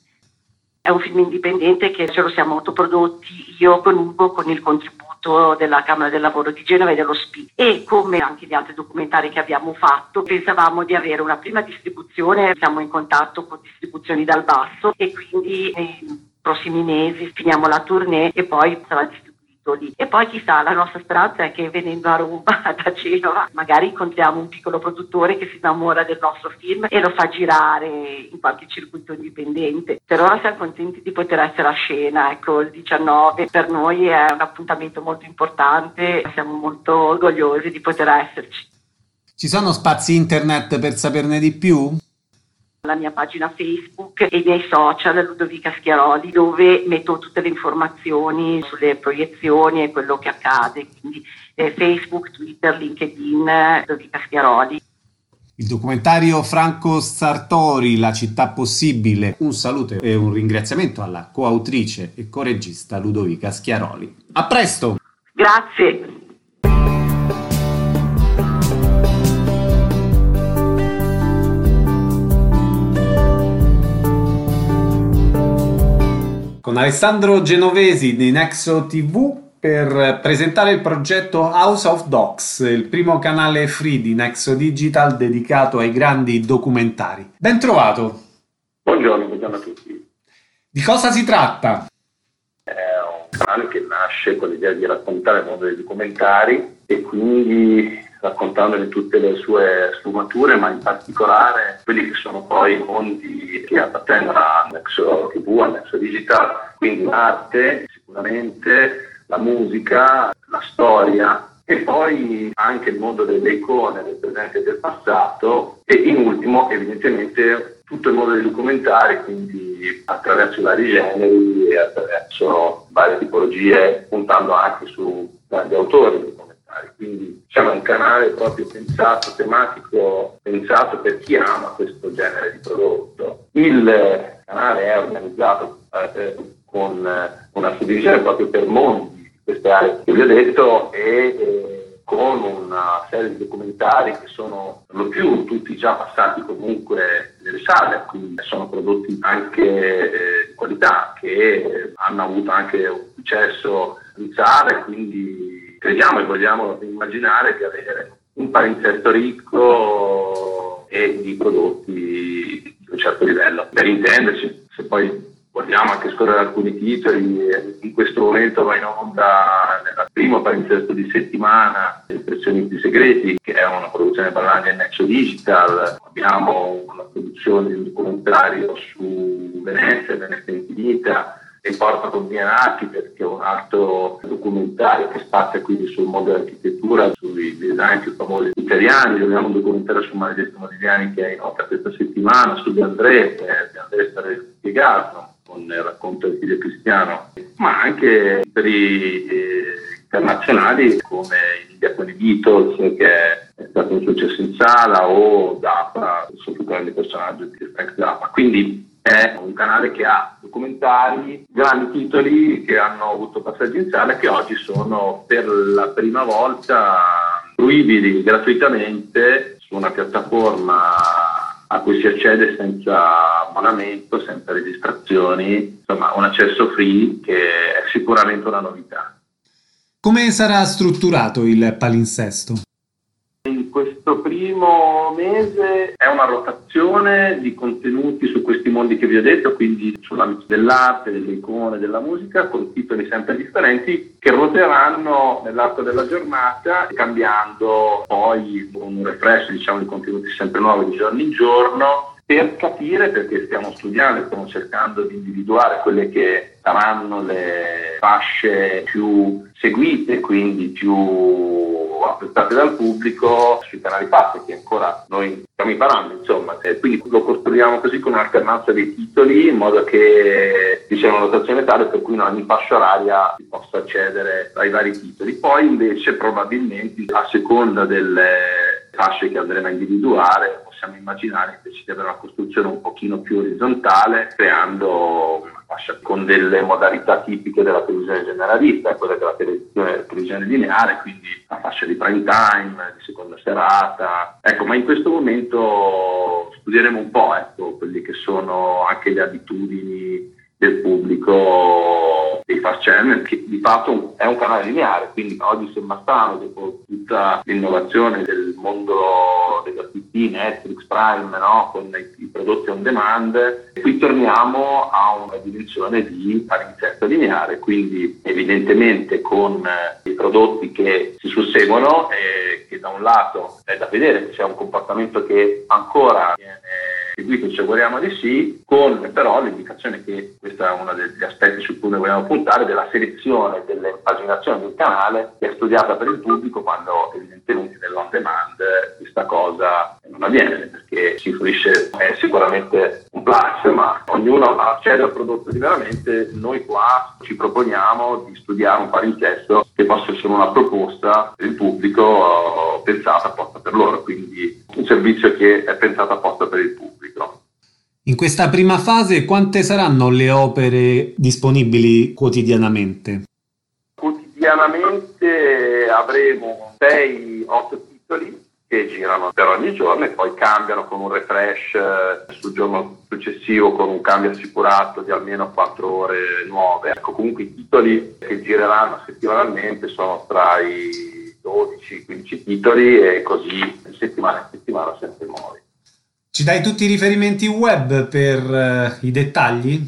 F: È un film indipendente che ce lo siamo autoprodotti io con Ugo, con il contributo della Camera del Lavoro di Genova e dello SPI, e come anche gli altri documentari che abbiamo fatto pensavamo di avere una prima distribuzione. Siamo in contatto con distribuzioni dal basso e quindi nei prossimi mesi finiamo la tournée e poi sarà distribuito lì. E poi chissà, la nostra speranza è che venendo a Roma, da Genova, magari incontriamo un piccolo produttore che si innamora del nostro film e lo fa girare in qualche circuito indipendente. Per ora siamo contenti di poter essere a scena, ecco, il 19 per noi è un appuntamento molto importante, siamo molto orgogliosi di poter esserci.
C: Ci sono spazi internet per saperne di più?
F: La mia pagina Facebook e i miei social, Ludovica Schiaroli, dove metto tutte le informazioni sulle proiezioni e quello che accade, quindi Facebook, Twitter, LinkedIn, Ludovica Schiaroli.
C: Il documentario Franco Sartori, La città possibile. Un saluto e un ringraziamento alla coautrice e coregista Ludovica Schiaroli. A presto!
F: Grazie!
C: Con Alessandro Genovesi di Nexo TV per presentare il progetto House of Docs, il primo canale free di Nexo Digital dedicato ai grandi documentari. Ben trovato!
D: Buongiorno a tutti.
C: Di cosa si tratta?
D: È un canale che nasce con l'idea di raccontare il mondo dei documentari e quindi raccontandone tutte le sue sfumature, ma in particolare quelli che sono poi i mondi che appartengono a Nexo TV, a Nexo Digital, quindi l'arte, sicuramente la musica, la storia e poi anche il mondo delle icone, del presente e del passato, e in ultimo evidentemente tutto il mondo dei documentari, quindi attraverso i vari generi e attraverso varie tipologie, puntando anche su grandi autori di documentari. Quindi diciamo, è un canale proprio pensato, tematico, pensato per chi ama questo genere di prodotto. Il canale è organizzato con una suddivisione proprio per mondi di queste aree che vi ho detto e con una serie di documentari che sono per lo più tutti già passati comunque nelle sale, quindi sono prodotti anche di qualità che hanno avuto anche un successo in sale, quindi crediamo e vogliamo immaginare di avere un palinsesto ricco e di prodotti di un certo livello. Per intenderci, se poi vogliamo anche scorrere alcuni titoli, in questo momento va in onda nel primo palinsesto di settimana Gli Impressionisti Segreti, che è una produzione Ballani e Nexo Digital. Abbiamo una produzione di un documentario su Venezia Infinita, e Porta con Bianchi, perché è un altro documentario che spazia quindi sul mondo dell'architettura, sui design più famosi italiani. Abbiamo un documentario su Maledetto Modigliani che è in onda questa settimana, su De André, Stare spiegato, con il racconto del figlio cristiano, ma anche per i
G: internazionali come in India con i Beatles, che è stato un successo in sala, o Zappa, sono più grandi personaggi di Frank Zappa. Quindi è un canale che ha documentari, grandi titoli che hanno avuto passaggi in sala e che oggi sono per la prima volta fruibili gratuitamente su una piattaforma a cui si accede senza abbonamento, senza registrazioni, insomma un accesso free che è sicuramente una novità.
C: Come sarà strutturato il palinsesto?
G: In questo primo mese è una rotazione di contenuti su questi mondi che vi ho detto, quindi sull'ambito dell'arte, delle icone, della musica, con titoli sempre differenti che ruoteranno nell'arco della giornata, cambiando poi un refresh, diciamo, di contenuti sempre nuovi di giorno in giorno, per capire, perché stiamo studiando e stiamo cercando di individuare quelle che saranno le fasce più seguite, quindi più apprezzate dal pubblico sui canali PAS, che ancora noi stiamo imparando, insomma. Quindi lo costruiamo così, con un'alternanza dei titoli, in modo che ci sia una rotazione tale per cui in ogni fascia oraria si possa accedere ai vari titoli. Poi invece probabilmente, a seconda delle fasce che andremo a individuare, possiamo immaginare invece di avere una costruzione un pochino più orizzontale, creando una fascia con delle modalità tipiche della televisione generalista, quella della televisione lineare, quindi la fascia di prime time, di seconda serata. Ecco, ma in questo momento studieremo un po', quelli che sono anche le abitudini del pubblico dei fast channel, che di fatto è un canale lineare, quindi oggi sembra strano, dopo tutta l'innovazione del mondo della OTT, Netflix, Prime, no? Con i prodotti on demand, qui torniamo a una dimensione di palinsesto lineare, quindi evidentemente con i prodotti che si susseguono e che da un lato è da vedere che c'è un comportamento che ancora viene seguito, ci auguriamo di sì, con però l'indicazione che questo è uno degli aspetti su cui noi vogliamo puntare, della selezione delle paginazioni del canale, che è studiata per il pubblico, quando evidentemente nell'on demand questa cosa non avviene, perché si fruisce, è sicuramente un plus, ma ognuno accede al prodotto liberamente. Noi qua ci proponiamo di studiare un palinsesto che possa essere una proposta per il pubblico pensata apposta per loro, quindi un servizio che è pensato apposta per il pubblico.
C: In questa prima fase quante saranno le opere disponibili quotidianamente?
G: Quotidianamente avremo 6-8 titoli che girano per ogni giorno e poi cambiano con un refresh sul giorno successivo, con un cambio assicurato di almeno 4 ore nuove. Ecco, comunque i titoli che gireranno settimanalmente sono tra i 12-15 titoli, e così settimana in settimana sempre nuovi.
C: Ci dai tutti i riferimenti web per i dettagli?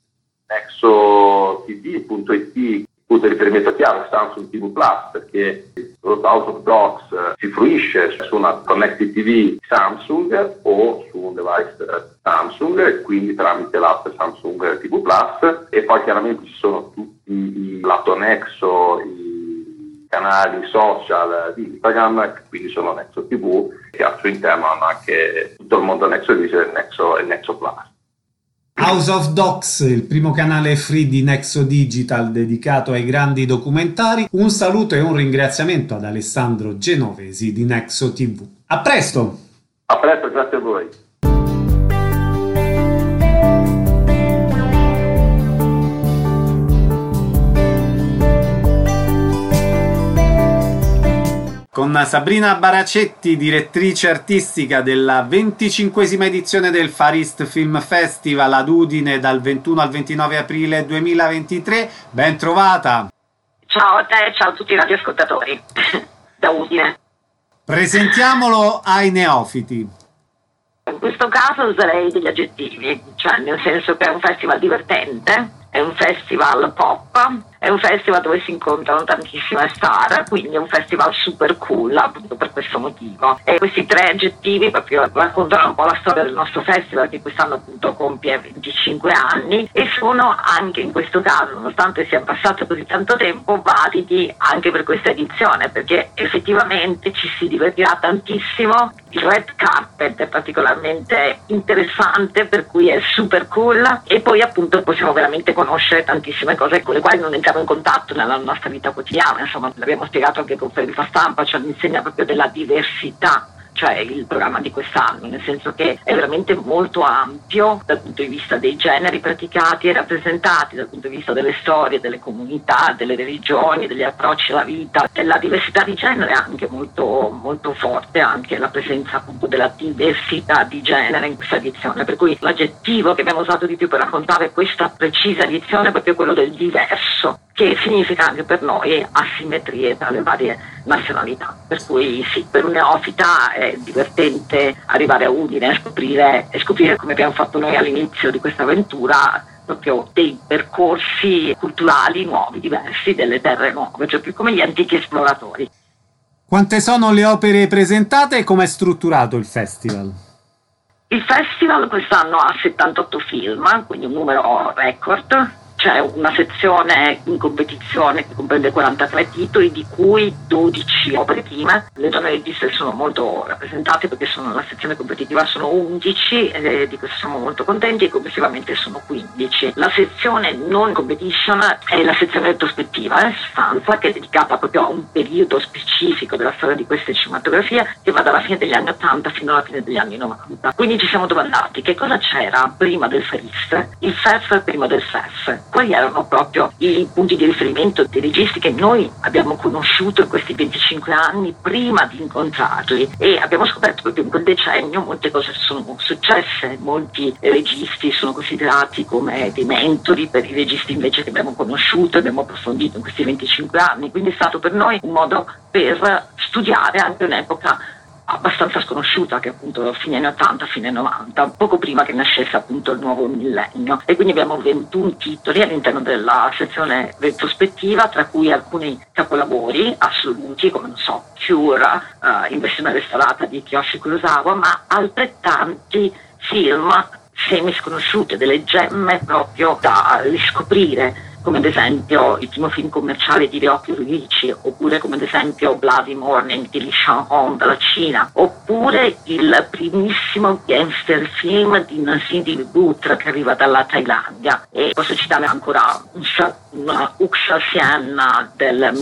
G: nexotv.it, punto di riferimento chiave Samsung TV Plus, perché il prodotto Out of Box si fruisce su una Connected TV Samsung o su un device Samsung, quindi tramite l'app Samsung TV Plus. E poi chiaramente ci sono tutti i lato Nexo, i canali social di Instagram, quindi sono Nexo TV, che al suo interno hanno anche tutto il mondo Nexo Digital e Nexo Plus.
C: House of Docs, il primo canale free di Nexo Digital dedicato ai grandi documentari. Un saluto e un ringraziamento ad Alessandro Genovesi di Nexo TV. A presto!
G: A presto, grazie a voi.
C: Con Sabrina Baracetti, direttrice artistica della 25esima edizione del Far East Film Festival ad Udine dal 21 al 29 aprile 2023. Ben trovata!
F: Ciao a te e ciao a tutti i radioascoltatori da Udine.
C: Presentiamolo ai neofiti.
F: In questo caso userei degli aggettivi, cioè nel senso che è un festival divertente, è un festival pop, è un festival dove si incontrano tantissime star, quindi è un festival super cool appunto per questo motivo. E questi 3 aggettivi proprio raccontano un po' la storia del nostro festival, che quest'anno appunto compie 25 anni, e sono anche in questo caso, nonostante sia passato così tanto tempo, validi anche per questa edizione, perché effettivamente ci si divertirà tantissimo. Il red carpet è particolarmente interessante, per cui è super cool, e poi appunto possiamo veramente conoscere tantissime cose con le quali non entriamo entriamo in contatto nella nostra vita quotidiana, insomma l'abbiamo spiegato anche con Federica Stampa, cioè l'insegna proprio della diversità, cioè il programma di quest'anno, nel senso che è veramente molto ampio dal punto di vista dei generi praticati e rappresentati, dal punto di vista delle storie, delle comunità, delle religioni, degli approcci alla vita, della diversità di genere anche molto, molto forte, anche la presenza appunto della diversità di genere in questa edizione, per cui l'aggettivo che abbiamo usato di più per raccontare questa precisa edizione è proprio quello del diverso, che significa anche per noi asimmetrie tra le varie nazionalità, per cui sì, per un neofita è divertente arrivare a Udine e scoprire come abbiamo fatto noi all'inizio di questa avventura, proprio dei percorsi culturali nuovi, diversi, delle terre nuove, cioè più come gli antichi esploratori.
C: Quante sono le opere presentate e come è strutturato il festival?
F: Il festival quest'anno ha 78 film, quindi un numero record. C'è una sezione in competizione che comprende 43 titoli, di cui 12 opere prime. Le donne registe sono molto rappresentate perché la sezione competitiva sono 11, di questo siamo molto contenti, e complessivamente sono 15. La sezione non competition è la sezione retrospettiva, sostanza, che è dedicata proprio a un periodo specifico della storia di queste cinematografie, che va dalla fine degli anni 80 fino alla fine degli anni 90. Quindi ci siamo domandati che cosa c'era prima del FERIS, il FEF prima del FEF. Quali erano proprio i punti di riferimento dei registi che noi abbiamo conosciuto in questi 25 anni prima di incontrarli, e abbiamo scoperto proprio in quel decennio molte cose sono successe, molti registi sono considerati come dei mentori per i registi invece che abbiamo conosciuto e abbiamo approfondito in questi 25 anni, quindi è stato per noi un modo per studiare anche un'epoca abbastanza sconosciuta, che è appunto fine anni 80, fine 90, poco prima che nascesse appunto il nuovo millennio, e quindi abbiamo 21 titoli all'interno della sezione retrospettiva, tra cui alcuni capolavori assoluti come, non so, Cure, in versione restaurata di Kiyoshi Kurosawa, ma altrettanti film semi sconosciuti, delle gemme proprio da riscoprire, come ad esempio il primo film commerciale di Ryoko Ryuichi, oppure come ad esempio Bloody Morning di Lee Chang-hong dalla Cina, oppure il primissimo gangster film di Nasim Butra che arriva dalla Thailandia. E posso citare ancora una Uksha Sien del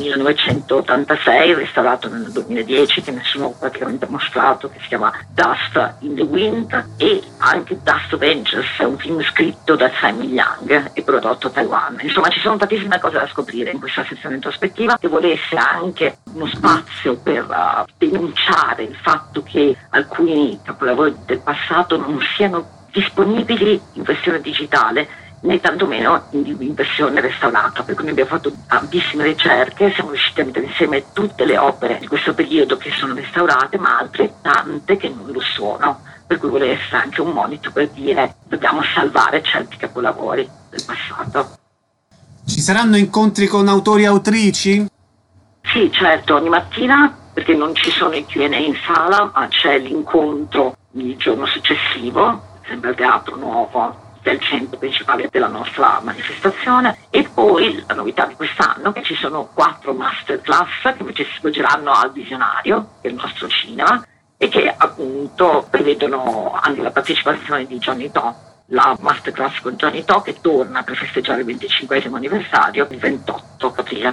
F: 1986, restaurato nel 2010, che nessuno ha praticamente mostrato, che si chiama Dust in the Wind, e anche Dust of Angels, un film scritto da Simon Yang e prodotto a Taiwan. Insomma, ci sono tantissime cose da scoprire in questa sezione introspettiva, che vuole essere anche uno spazio per denunciare il fatto che alcuni capolavori del passato non siano disponibili in versione digitale, né tantomeno in versione restaurata, per cui noi abbiamo fatto tantissime ricerche, siamo riusciti a mettere insieme tutte le opere di questo periodo che sono restaurate, ma altrettante che non lo sono, per cui vuole essere anche un monito per dire dobbiamo salvare certi capolavori del passato.
C: Ci saranno incontri con autori e autrici?
F: Sì, certo, ogni mattina, perché non ci sono i Q&A in sala, ma c'è l'incontro il giorno successivo, sempre al Teatro Nuovo del centro principale della nostra manifestazione, e poi la novità di quest'anno è che ci sono 4 masterclass che invece si svolgeranno al Visionario, che è il nostro cinema, e che appunto prevedono anche la partecipazione di Johnny To, la masterclass con Johnny To, che torna per festeggiare il 25esimo anniversario il 28 aprile.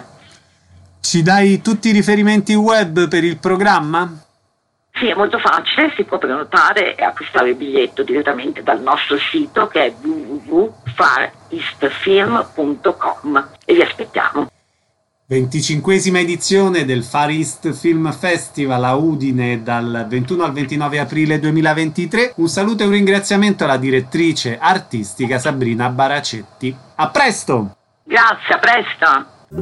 C: Ci dai tutti i riferimenti web per il programma?
F: Sì, è molto facile, si può prenotare e acquistare il biglietto direttamente dal nostro sito, che è www.fareastfilm.com, e vi aspettiamo.
C: 25esima edizione del Far East Film Festival a Udine dal 21 al 29 aprile 2023. Un saluto e un ringraziamento alla direttrice artistica Sabrina Baracetti. A presto!
F: Grazie, a presto!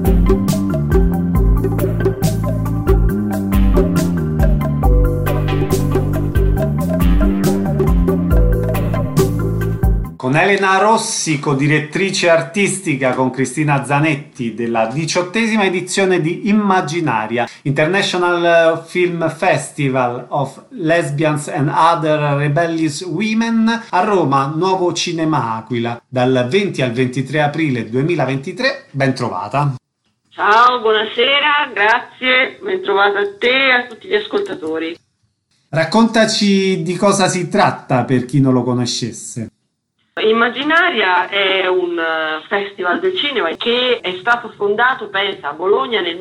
C: Con Elena Rossi, co-direttrice artistica con Cristina Zanetti della 18esima edizione di Immaginaria, International Film Festival of Lesbians and Other Rebellious Women a Roma, Nuovo Cinema Aquila, dal 20 al 23 aprile 2023. Ben trovata!
H: Ciao, buonasera, grazie, ben trovata a te e a tutti gli ascoltatori.
C: Raccontaci di cosa si tratta per chi non lo conoscesse.
H: Immaginaria è un festival del cinema che è stato fondato, pensa, a Bologna nel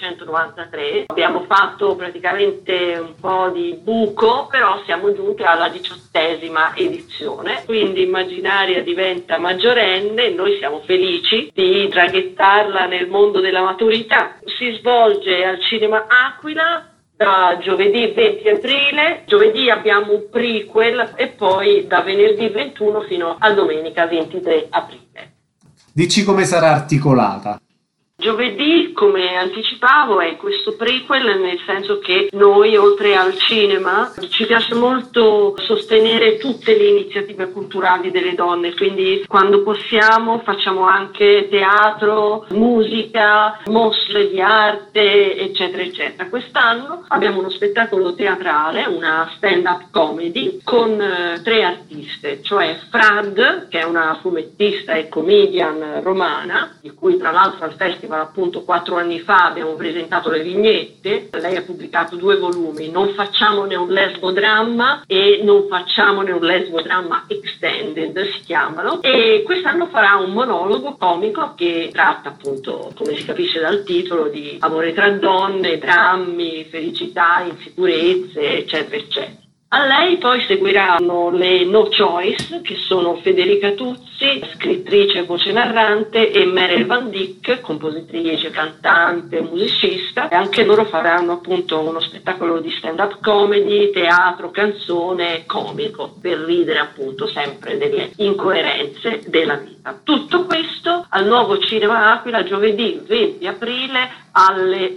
H: 1993. Abbiamo fatto praticamente un po' di buco, però siamo giunti alla 18ª edizione. Quindi Immaginaria diventa maggiorenne e noi siamo felici di traghettarla nel mondo della maturità. Si svolge al Cinema Aquila da giovedì 20 aprile, giovedì abbiamo un prequel e poi da venerdì 21 fino a domenica 23 aprile.
A: Dici come sarà articolata?
H: Giovedì, come anticipavo, è questo prequel, nel senso che noi, oltre al cinema, ci piace molto sostenere tutte le iniziative culturali delle donne, quindi quando possiamo facciamo anche teatro, musica, mostre di arte, eccetera, eccetera. Quest'anno abbiamo uno spettacolo teatrale, una stand-up comedy, con 3 artiste, cioè Frad, che è una fumettista e comedian romana, di cui tra l'altro al festival appunto 4 anni fa abbiamo presentato le vignette. Lei ha pubblicato 2 volumi, Non facciamone un lesbodramma e Non facciamone un lesbodramma extended si chiamano, e quest'anno farà un monologo comico che tratta appunto, come si capisce dal titolo, di amore tra donne, drammi, felicità, insicurezze, eccetera eccetera. A lei poi seguiranno le No Choice, che sono Federica Tuzzi, scrittrice e voce narrante, e Meryl Van Dyck, compositrice, cantante, musicista, e anche loro faranno appunto uno spettacolo di stand-up comedy, teatro, canzone, comico, per ridere appunto sempre delle incoerenze della vita. Tutto questo al Nuovo Cinema Aquila giovedì 20 aprile alle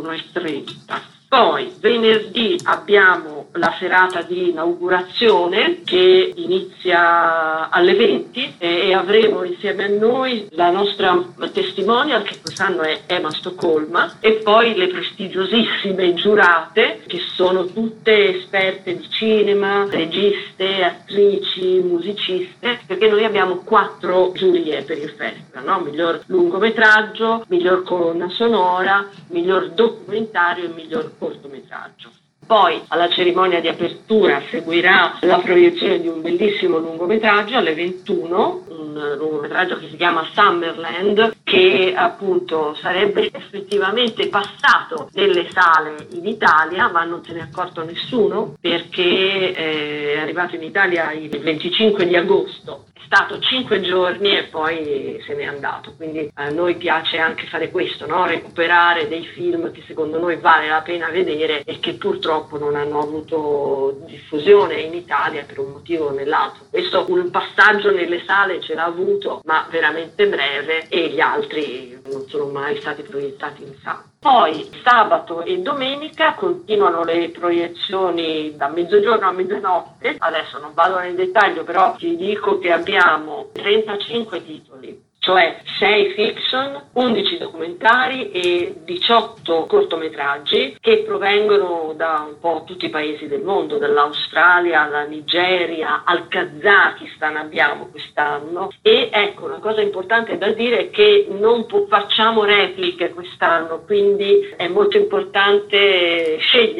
H: 21:30. Poi venerdì abbiamo la serata di inaugurazione che inizia alle 20 e avremo insieme a noi la nostra testimonial, che quest'anno è Emma Stoccolma, e poi le prestigiosissime giurate, che sono tutte esperte di cinema, registe, attrici, musiciste, perché noi abbiamo 4 giurie per il festival, no? Miglior lungometraggio, miglior colonna sonora, miglior documentario e miglior cortometraggio. Poi alla cerimonia di apertura seguirà la proiezione di un bellissimo lungometraggio alle 21, un lungometraggio che si chiama Summerland, che appunto sarebbe effettivamente passato nelle sale in Italia, ma non se ne è accorto nessuno, perché è arrivato in Italia il 25 di agosto. È stato 5 giorni e poi se n'è andato, quindi a noi piace anche fare questo, no? Recuperare dei film che secondo noi vale la pena vedere e che purtroppo non hanno avuto diffusione in Italia per un motivo o nell'altro. Questo un passaggio nelle sale ce l'ha avuto, ma veramente breve, e gli altri non sono mai stati proiettati in sala. Poi sabato e domenica continuano le proiezioni da mezzogiorno a mezzanotte. Adesso non vado nel dettaglio, però ti dico che abbiamo 35 titoli, cioè 6 fiction, 11 documentari e 18 cortometraggi che provengono da un po' tutti i paesi del mondo, dall'Australia alla Nigeria al Kazakistan abbiamo quest'anno. E ecco, una cosa importante da dire è che non facciamo repliche quest'anno, quindi è molto importante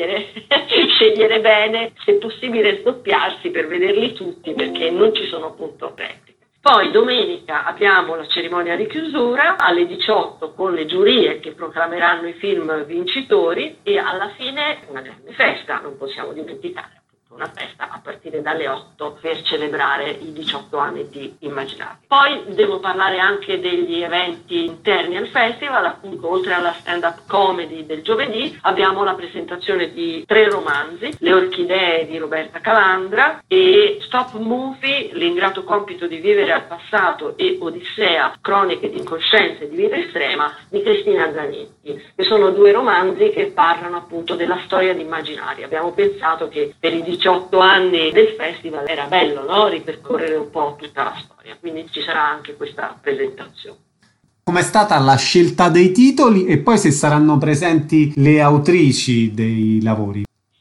H: scegliere bene, se possibile sdoppiarsi per vederli tutti, perché non ci sono appunto repliche. Poi domenica abbiamo la cerimonia di chiusura alle 18 con le giurie che proclameranno i film vincitori, e alla fine una grande festa, non possiamo dimenticare, una festa a partire dalle 8 per celebrare i 18 anni di Immaginaria. Poi devo parlare anche degli eventi interni al festival, appunto oltre alla stand-up comedy del giovedì abbiamo la presentazione di 3 romanzi, Le orchidee di Roberta Calandra e Stop Movie, L'ingrato compito di vivere al passato e Odissea, croniche di incoscienza e di vita estrema di Cristina Zanetti, che sono 2 romanzi che parlano appunto della storia di Immaginaria. Abbiamo pensato che per i 18 anni del festival era bello, no? Ripercorrere un po' tutta la storia, quindi ci sarà anche questa presentazione.
A: Com'è stata la scelta dei titoli e poi se saranno presenti le autrici dei lavori?
H: Questo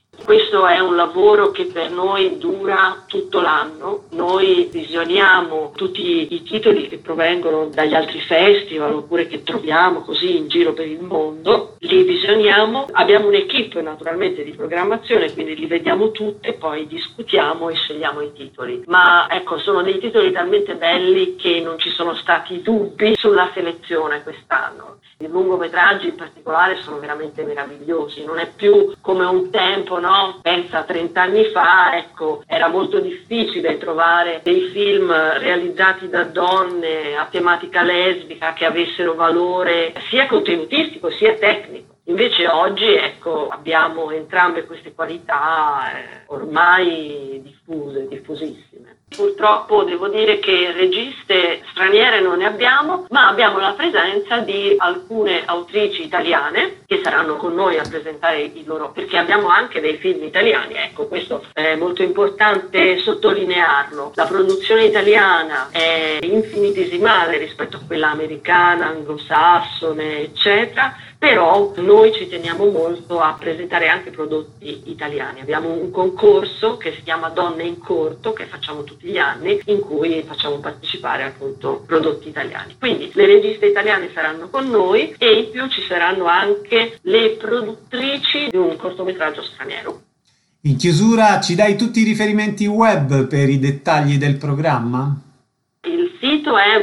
H: questo è un lavoro che per noi dura tutto l'anno. Noi visioniamo tutti i titoli che provengono dagli altri festival oppure che troviamo così in giro per il mondo, li visioniamo, abbiamo un'equipe naturalmente di programmazione, quindi li vediamo tutti, poi discutiamo e scegliamo i titoli. Ma ecco, sono dei titoli talmente belli che non ci sono stati dubbi sulla selezione quest'anno. I lungometraggi in particolare sono veramente meravigliosi, non è più come un tempo, no? Pensa 30 anni fa, ecco, era molto difficile trovare dei film realizzati da donne a tematica lesbica che avessero valore sia contenutistico sia tecnico. Invece oggi, ecco, abbiamo entrambe queste qualità ormai diffusissime. Purtroppo devo dire che registe straniere non ne abbiamo, ma abbiamo la presenza di alcune autrici italiane che saranno con noi a presentare i loro, perché abbiamo anche dei film italiani, ecco, questo è molto importante sottolinearlo. La produzione italiana è infinitesimale rispetto a quella americana, anglosassone, eccetera, però noi ci teniamo molto a presentare anche prodotti italiani. Abbiamo un concorso che si chiama Donne in Corto, che facciamo tutti gli anni, in cui facciamo partecipare appunto prodotti italiani. Quindi le registe italiane saranno con noi e in più ci saranno anche le produttrici di un cortometraggio straniero.
C: In chiusura ci dai tutti i riferimenti web per i dettagli del programma?
H: Il sito è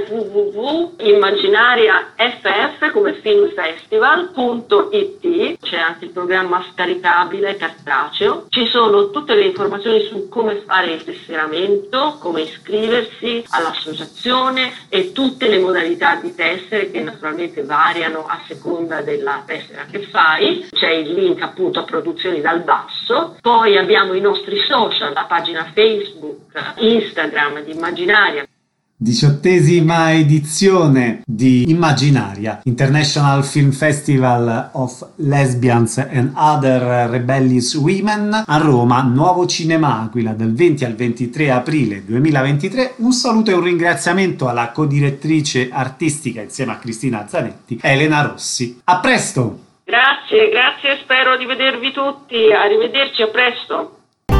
H: www.immaginariaff come filmfestival.it, c'è anche il programma scaricabile cartaceo, ci sono tutte le informazioni su come fare il tesseramento, come iscriversi all'associazione e tutte le modalità di tessere che naturalmente variano a seconda della tessera che fai. C'è il link appunto a Produzioni dal Basso, poi abbiamo i nostri social, la pagina Facebook, Instagram di Immaginaria.
C: 18ª edizione di Immaginaria, International Film Festival of Lesbians and Other Rebellious Women, a Roma, Nuovo Cinema Aquila, dal 20 al 23 aprile 2023. Un saluto e un ringraziamento alla codirettrice artistica insieme a Cristina Zanetti, Elena Rossi. A presto!
H: Grazie, spero di vedervi tutti, arrivederci, a presto!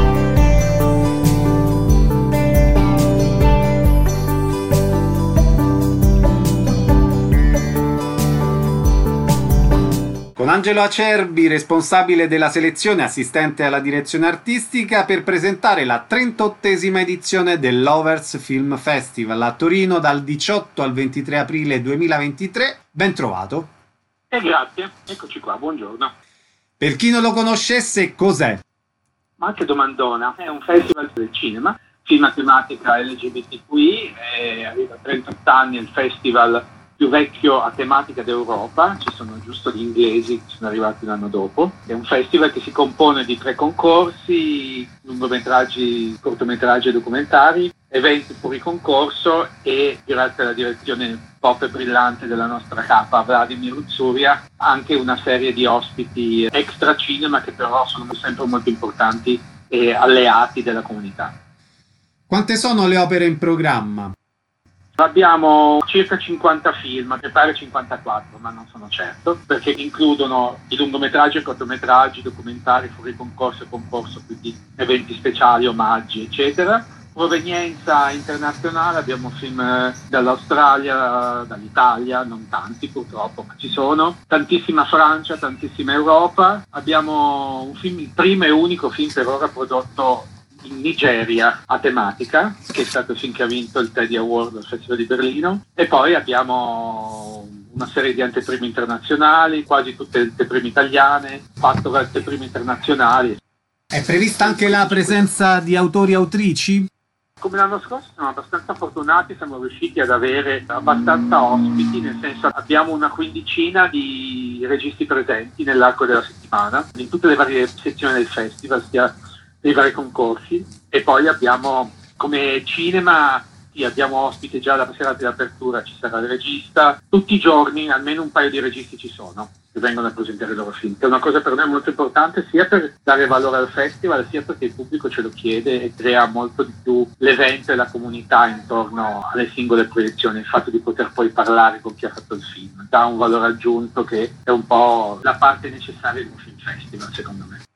C: Con Angelo Acerbi, responsabile della selezione, assistente alla direzione artistica, per presentare la 38ª edizione del Lovers Film Festival a Torino dal 18 al 23 aprile 2023. Ben trovato.
I: Grazie, eccoci qua, buongiorno.
C: Per chi non lo conoscesse, cos'è?
I: Ma anche domandona, è un festival del cinema, film a tematica LGBTQI, arriva a 38 anni, è il festival più vecchio a tematica d'Europa, ci sono giusto gli inglesi che sono arrivati un anno dopo. È un festival che si compone di 3 concorsi, lungometraggi, cortometraggi e documentari, eventi fuori concorso e, grazie alla direzione pop e brillante della nostra capa Vladimir Uzzuria, anche una serie di ospiti extra cinema che però sono sempre molto importanti e alleati della comunità.
C: Quante sono le opere in programma?
I: Abbiamo circa 50 film, mi pare 54, ma non sono certo, perché includono i lungometraggi, cortometraggi, documentari, fuori concorso e concorso, quindi eventi speciali, omaggi, eccetera. Provenienza internazionale, abbiamo film dall'Australia, dall'Italia, non tanti purtroppo, ma ci sono. Tantissima Francia, tantissima Europa. Abbiamo un film, il primo e unico film per ora prodotto in Nigeria a tematica, che è stato il film che ha vinto il Teddy Award al Festival di Berlino, e poi abbiamo una serie di anteprime internazionali, quasi tutte anteprime italiane, 4 anteprime internazionali.
C: È prevista anche la presenza di autori e autrici?
I: Come l'anno scorso siamo abbastanza fortunati, siamo riusciti ad avere abbastanza ospiti, nel senso abbiamo una quindicina di registi presenti nell'arco della settimana, in tutte le varie sezioni del festival, sia dei vari concorsi, e poi abbiamo come cinema, abbiamo ospite già la sera dell'apertura, ci sarà il regista, tutti i giorni almeno un paio di registi ci sono che vengono a presentare i loro film, che è una cosa per noi molto importante, sia per dare valore al festival, sia perché il pubblico ce lo chiede e crea molto di più l'evento e la comunità intorno alle singole proiezioni. Il fatto di poter poi parlare con chi ha fatto il film dà un valore aggiunto che è un po' la parte necessaria di un film festival, secondo me.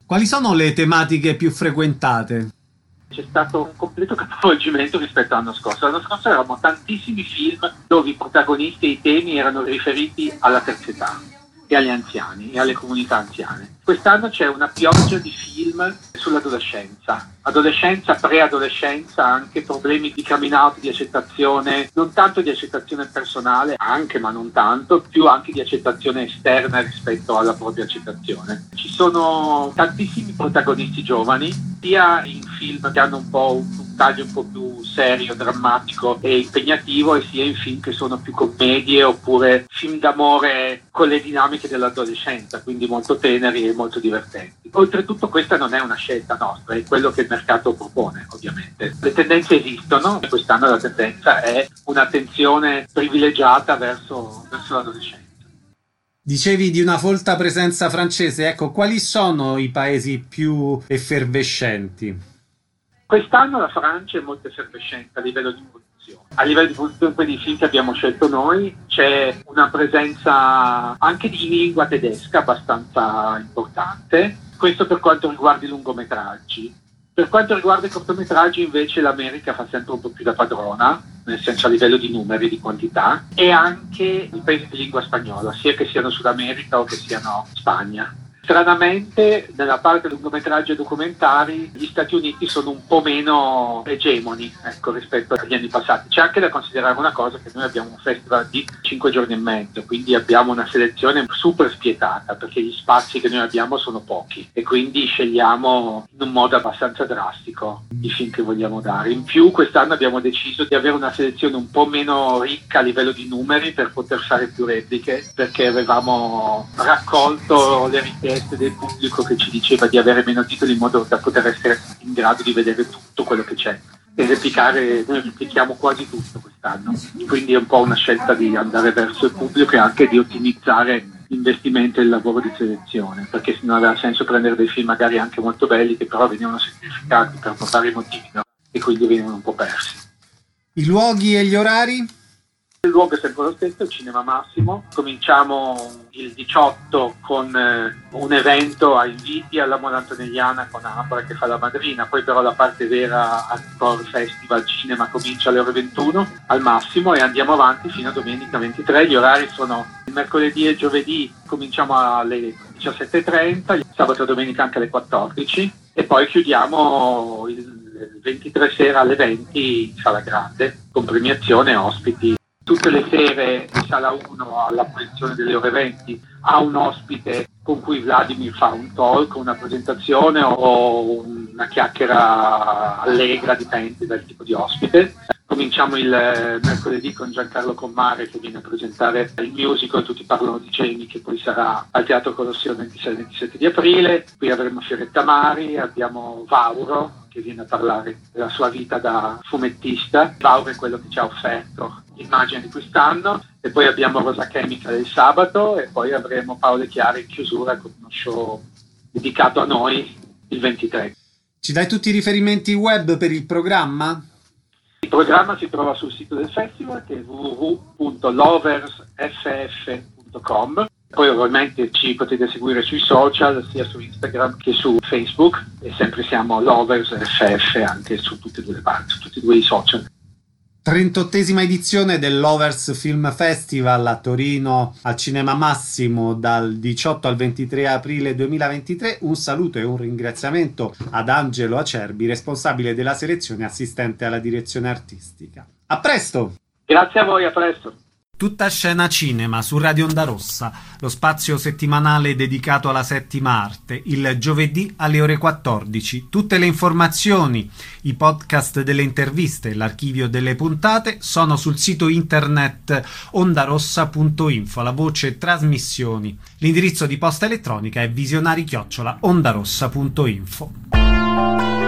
C: Quali sono le tematiche più frequentate?
I: C'è stato un completo capovolgimento rispetto all'anno scorso. L'anno scorso avevamo tantissimi film dove i protagonisti e i temi erano riferiti alla terza età e agli anziani e alle comunità anziane. Quest'anno c'è una pioggia di film sull'adolescenza, preadolescenza, anche problemi di coming out, di accettazione, non tanto di accettazione personale, anche ma non tanto, più anche di accettazione esterna rispetto alla propria accettazione. Ci sono tantissimi protagonisti giovani, sia in film che hanno un po' un taglio un po' più serio, drammatico e impegnativo, e sia in film che sono più commedie oppure film d'amore con le dinamiche dell'adolescenza, quindi molto teneri e molto divertenti. Oltretutto questa non è una scelta nostra, è quello che il mercato propone, ovviamente. Le tendenze esistono e quest'anno la tendenza è un'attenzione privilegiata verso l'adolescenza.
C: Dicevi di una folta presenza francese, ecco, quali sono i paesi più effervescenti?
I: Quest'anno la Francia è molto effervescente a livello di produzione. A livello di produzione dei film che abbiamo scelto noi c'è una presenza anche di lingua tedesca abbastanza importante. Questo per quanto riguarda i lungometraggi. Per quanto riguarda i cortometraggi invece l'America fa sempre un po' più da padrona, nel senso a livello di numeri, di quantità, e anche i paesi di lingua spagnola, sia che siano Sud America o che siano Spagna. Stranamente, nella parte lungometraggi e documentari, gli Stati Uniti sono un po' meno egemoni, ecco, rispetto agli anni passati. C'è anche da considerare una cosa, che noi abbiamo un festival di 5 giorni e mezzo, quindi abbiamo una selezione super spietata, perché gli spazi che noi abbiamo sono pochi, e quindi scegliamo in un modo abbastanza drastico i film che vogliamo dare. In più, quest'anno abbiamo deciso di avere una selezione un po' meno ricca a livello di numeri per poter fare più repliche, perché avevamo raccolto le richieste del pubblico che ci diceva di avere meno titoli in modo da poter essere in grado di vedere tutto quello che c'è e replicare. Noi replichiamo quasi tutto quest'anno, quindi è un po' una scelta di andare verso il pubblico e anche di ottimizzare l'investimento e il lavoro di selezione, perché se non aveva senso prendere dei film magari anche molto belli che però venivano semplificati per vari motivi, no? E quindi venivano un po' persi.
C: I luoghi e gli orari?
I: Il luogo è sempre lo stesso, il Cinema Massimo. Cominciamo il 18 con un evento a inviti alla Mola Antonelliana con Ambra che fa la madrina, poi però la parte vera Hardcore Festival Cinema comincia alle ore 21 al massimo e andiamo avanti fino a domenica 23. Gli orari sono il mercoledì e il giovedì, cominciamo alle 17:30, il sabato e domenica anche alle 14 e poi chiudiamo il 23 sera alle 20 in Sala Grande con premiazione e ospiti. Tutte le sere in Sala 1 alla proiezione delle ore 20 ha un ospite con cui Vladimir fa un talk, una presentazione o una chiacchiera allegra, dipende dal tipo di ospite. Cominciamo il mercoledì con Giancarlo Commare che viene a presentare il musical Tutti parlano di Jamie, che poi sarà al Teatro Colosseo il 26-27 di aprile. Qui avremo Fioretta Mari, abbiamo Vauro che viene a parlare della sua vita da fumettista. Vauro è quello che ci ha offerto l'immagine di quest'anno, e poi abbiamo Rosa Chemical il sabato e poi avremo Paolo Chiari in chiusura con uno show dedicato a noi il 23.
C: Ci dai tutti i riferimenti web per il programma?
I: Il programma si trova sul sito del festival che è www.loversff.com. Poi ovviamente ci potete seguire sui social, sia su Instagram che su Facebook, e sempre siamo Lovers FF anche su tutte e due le parti, su tutti e due i social.
C: 38esima edizione del Lovers Film Festival a Torino al Cinema Massimo dal 18 al 23 aprile 2023. Un saluto e un ringraziamento ad Angelo Acerbi, responsabile della selezione e assistente alla direzione artistica. A presto!
I: Grazie a voi, a presto!
C: Tutta scena cinema su Radio Onda Rossa, lo spazio settimanale dedicato alla settima arte, il giovedì alle ore 14. Tutte le informazioni, i podcast delle interviste e l'archivio delle puntate sono sul sito internet ondarossa.info, la voce trasmissioni. L'indirizzo di posta elettronica è visionari@ondarossa.info.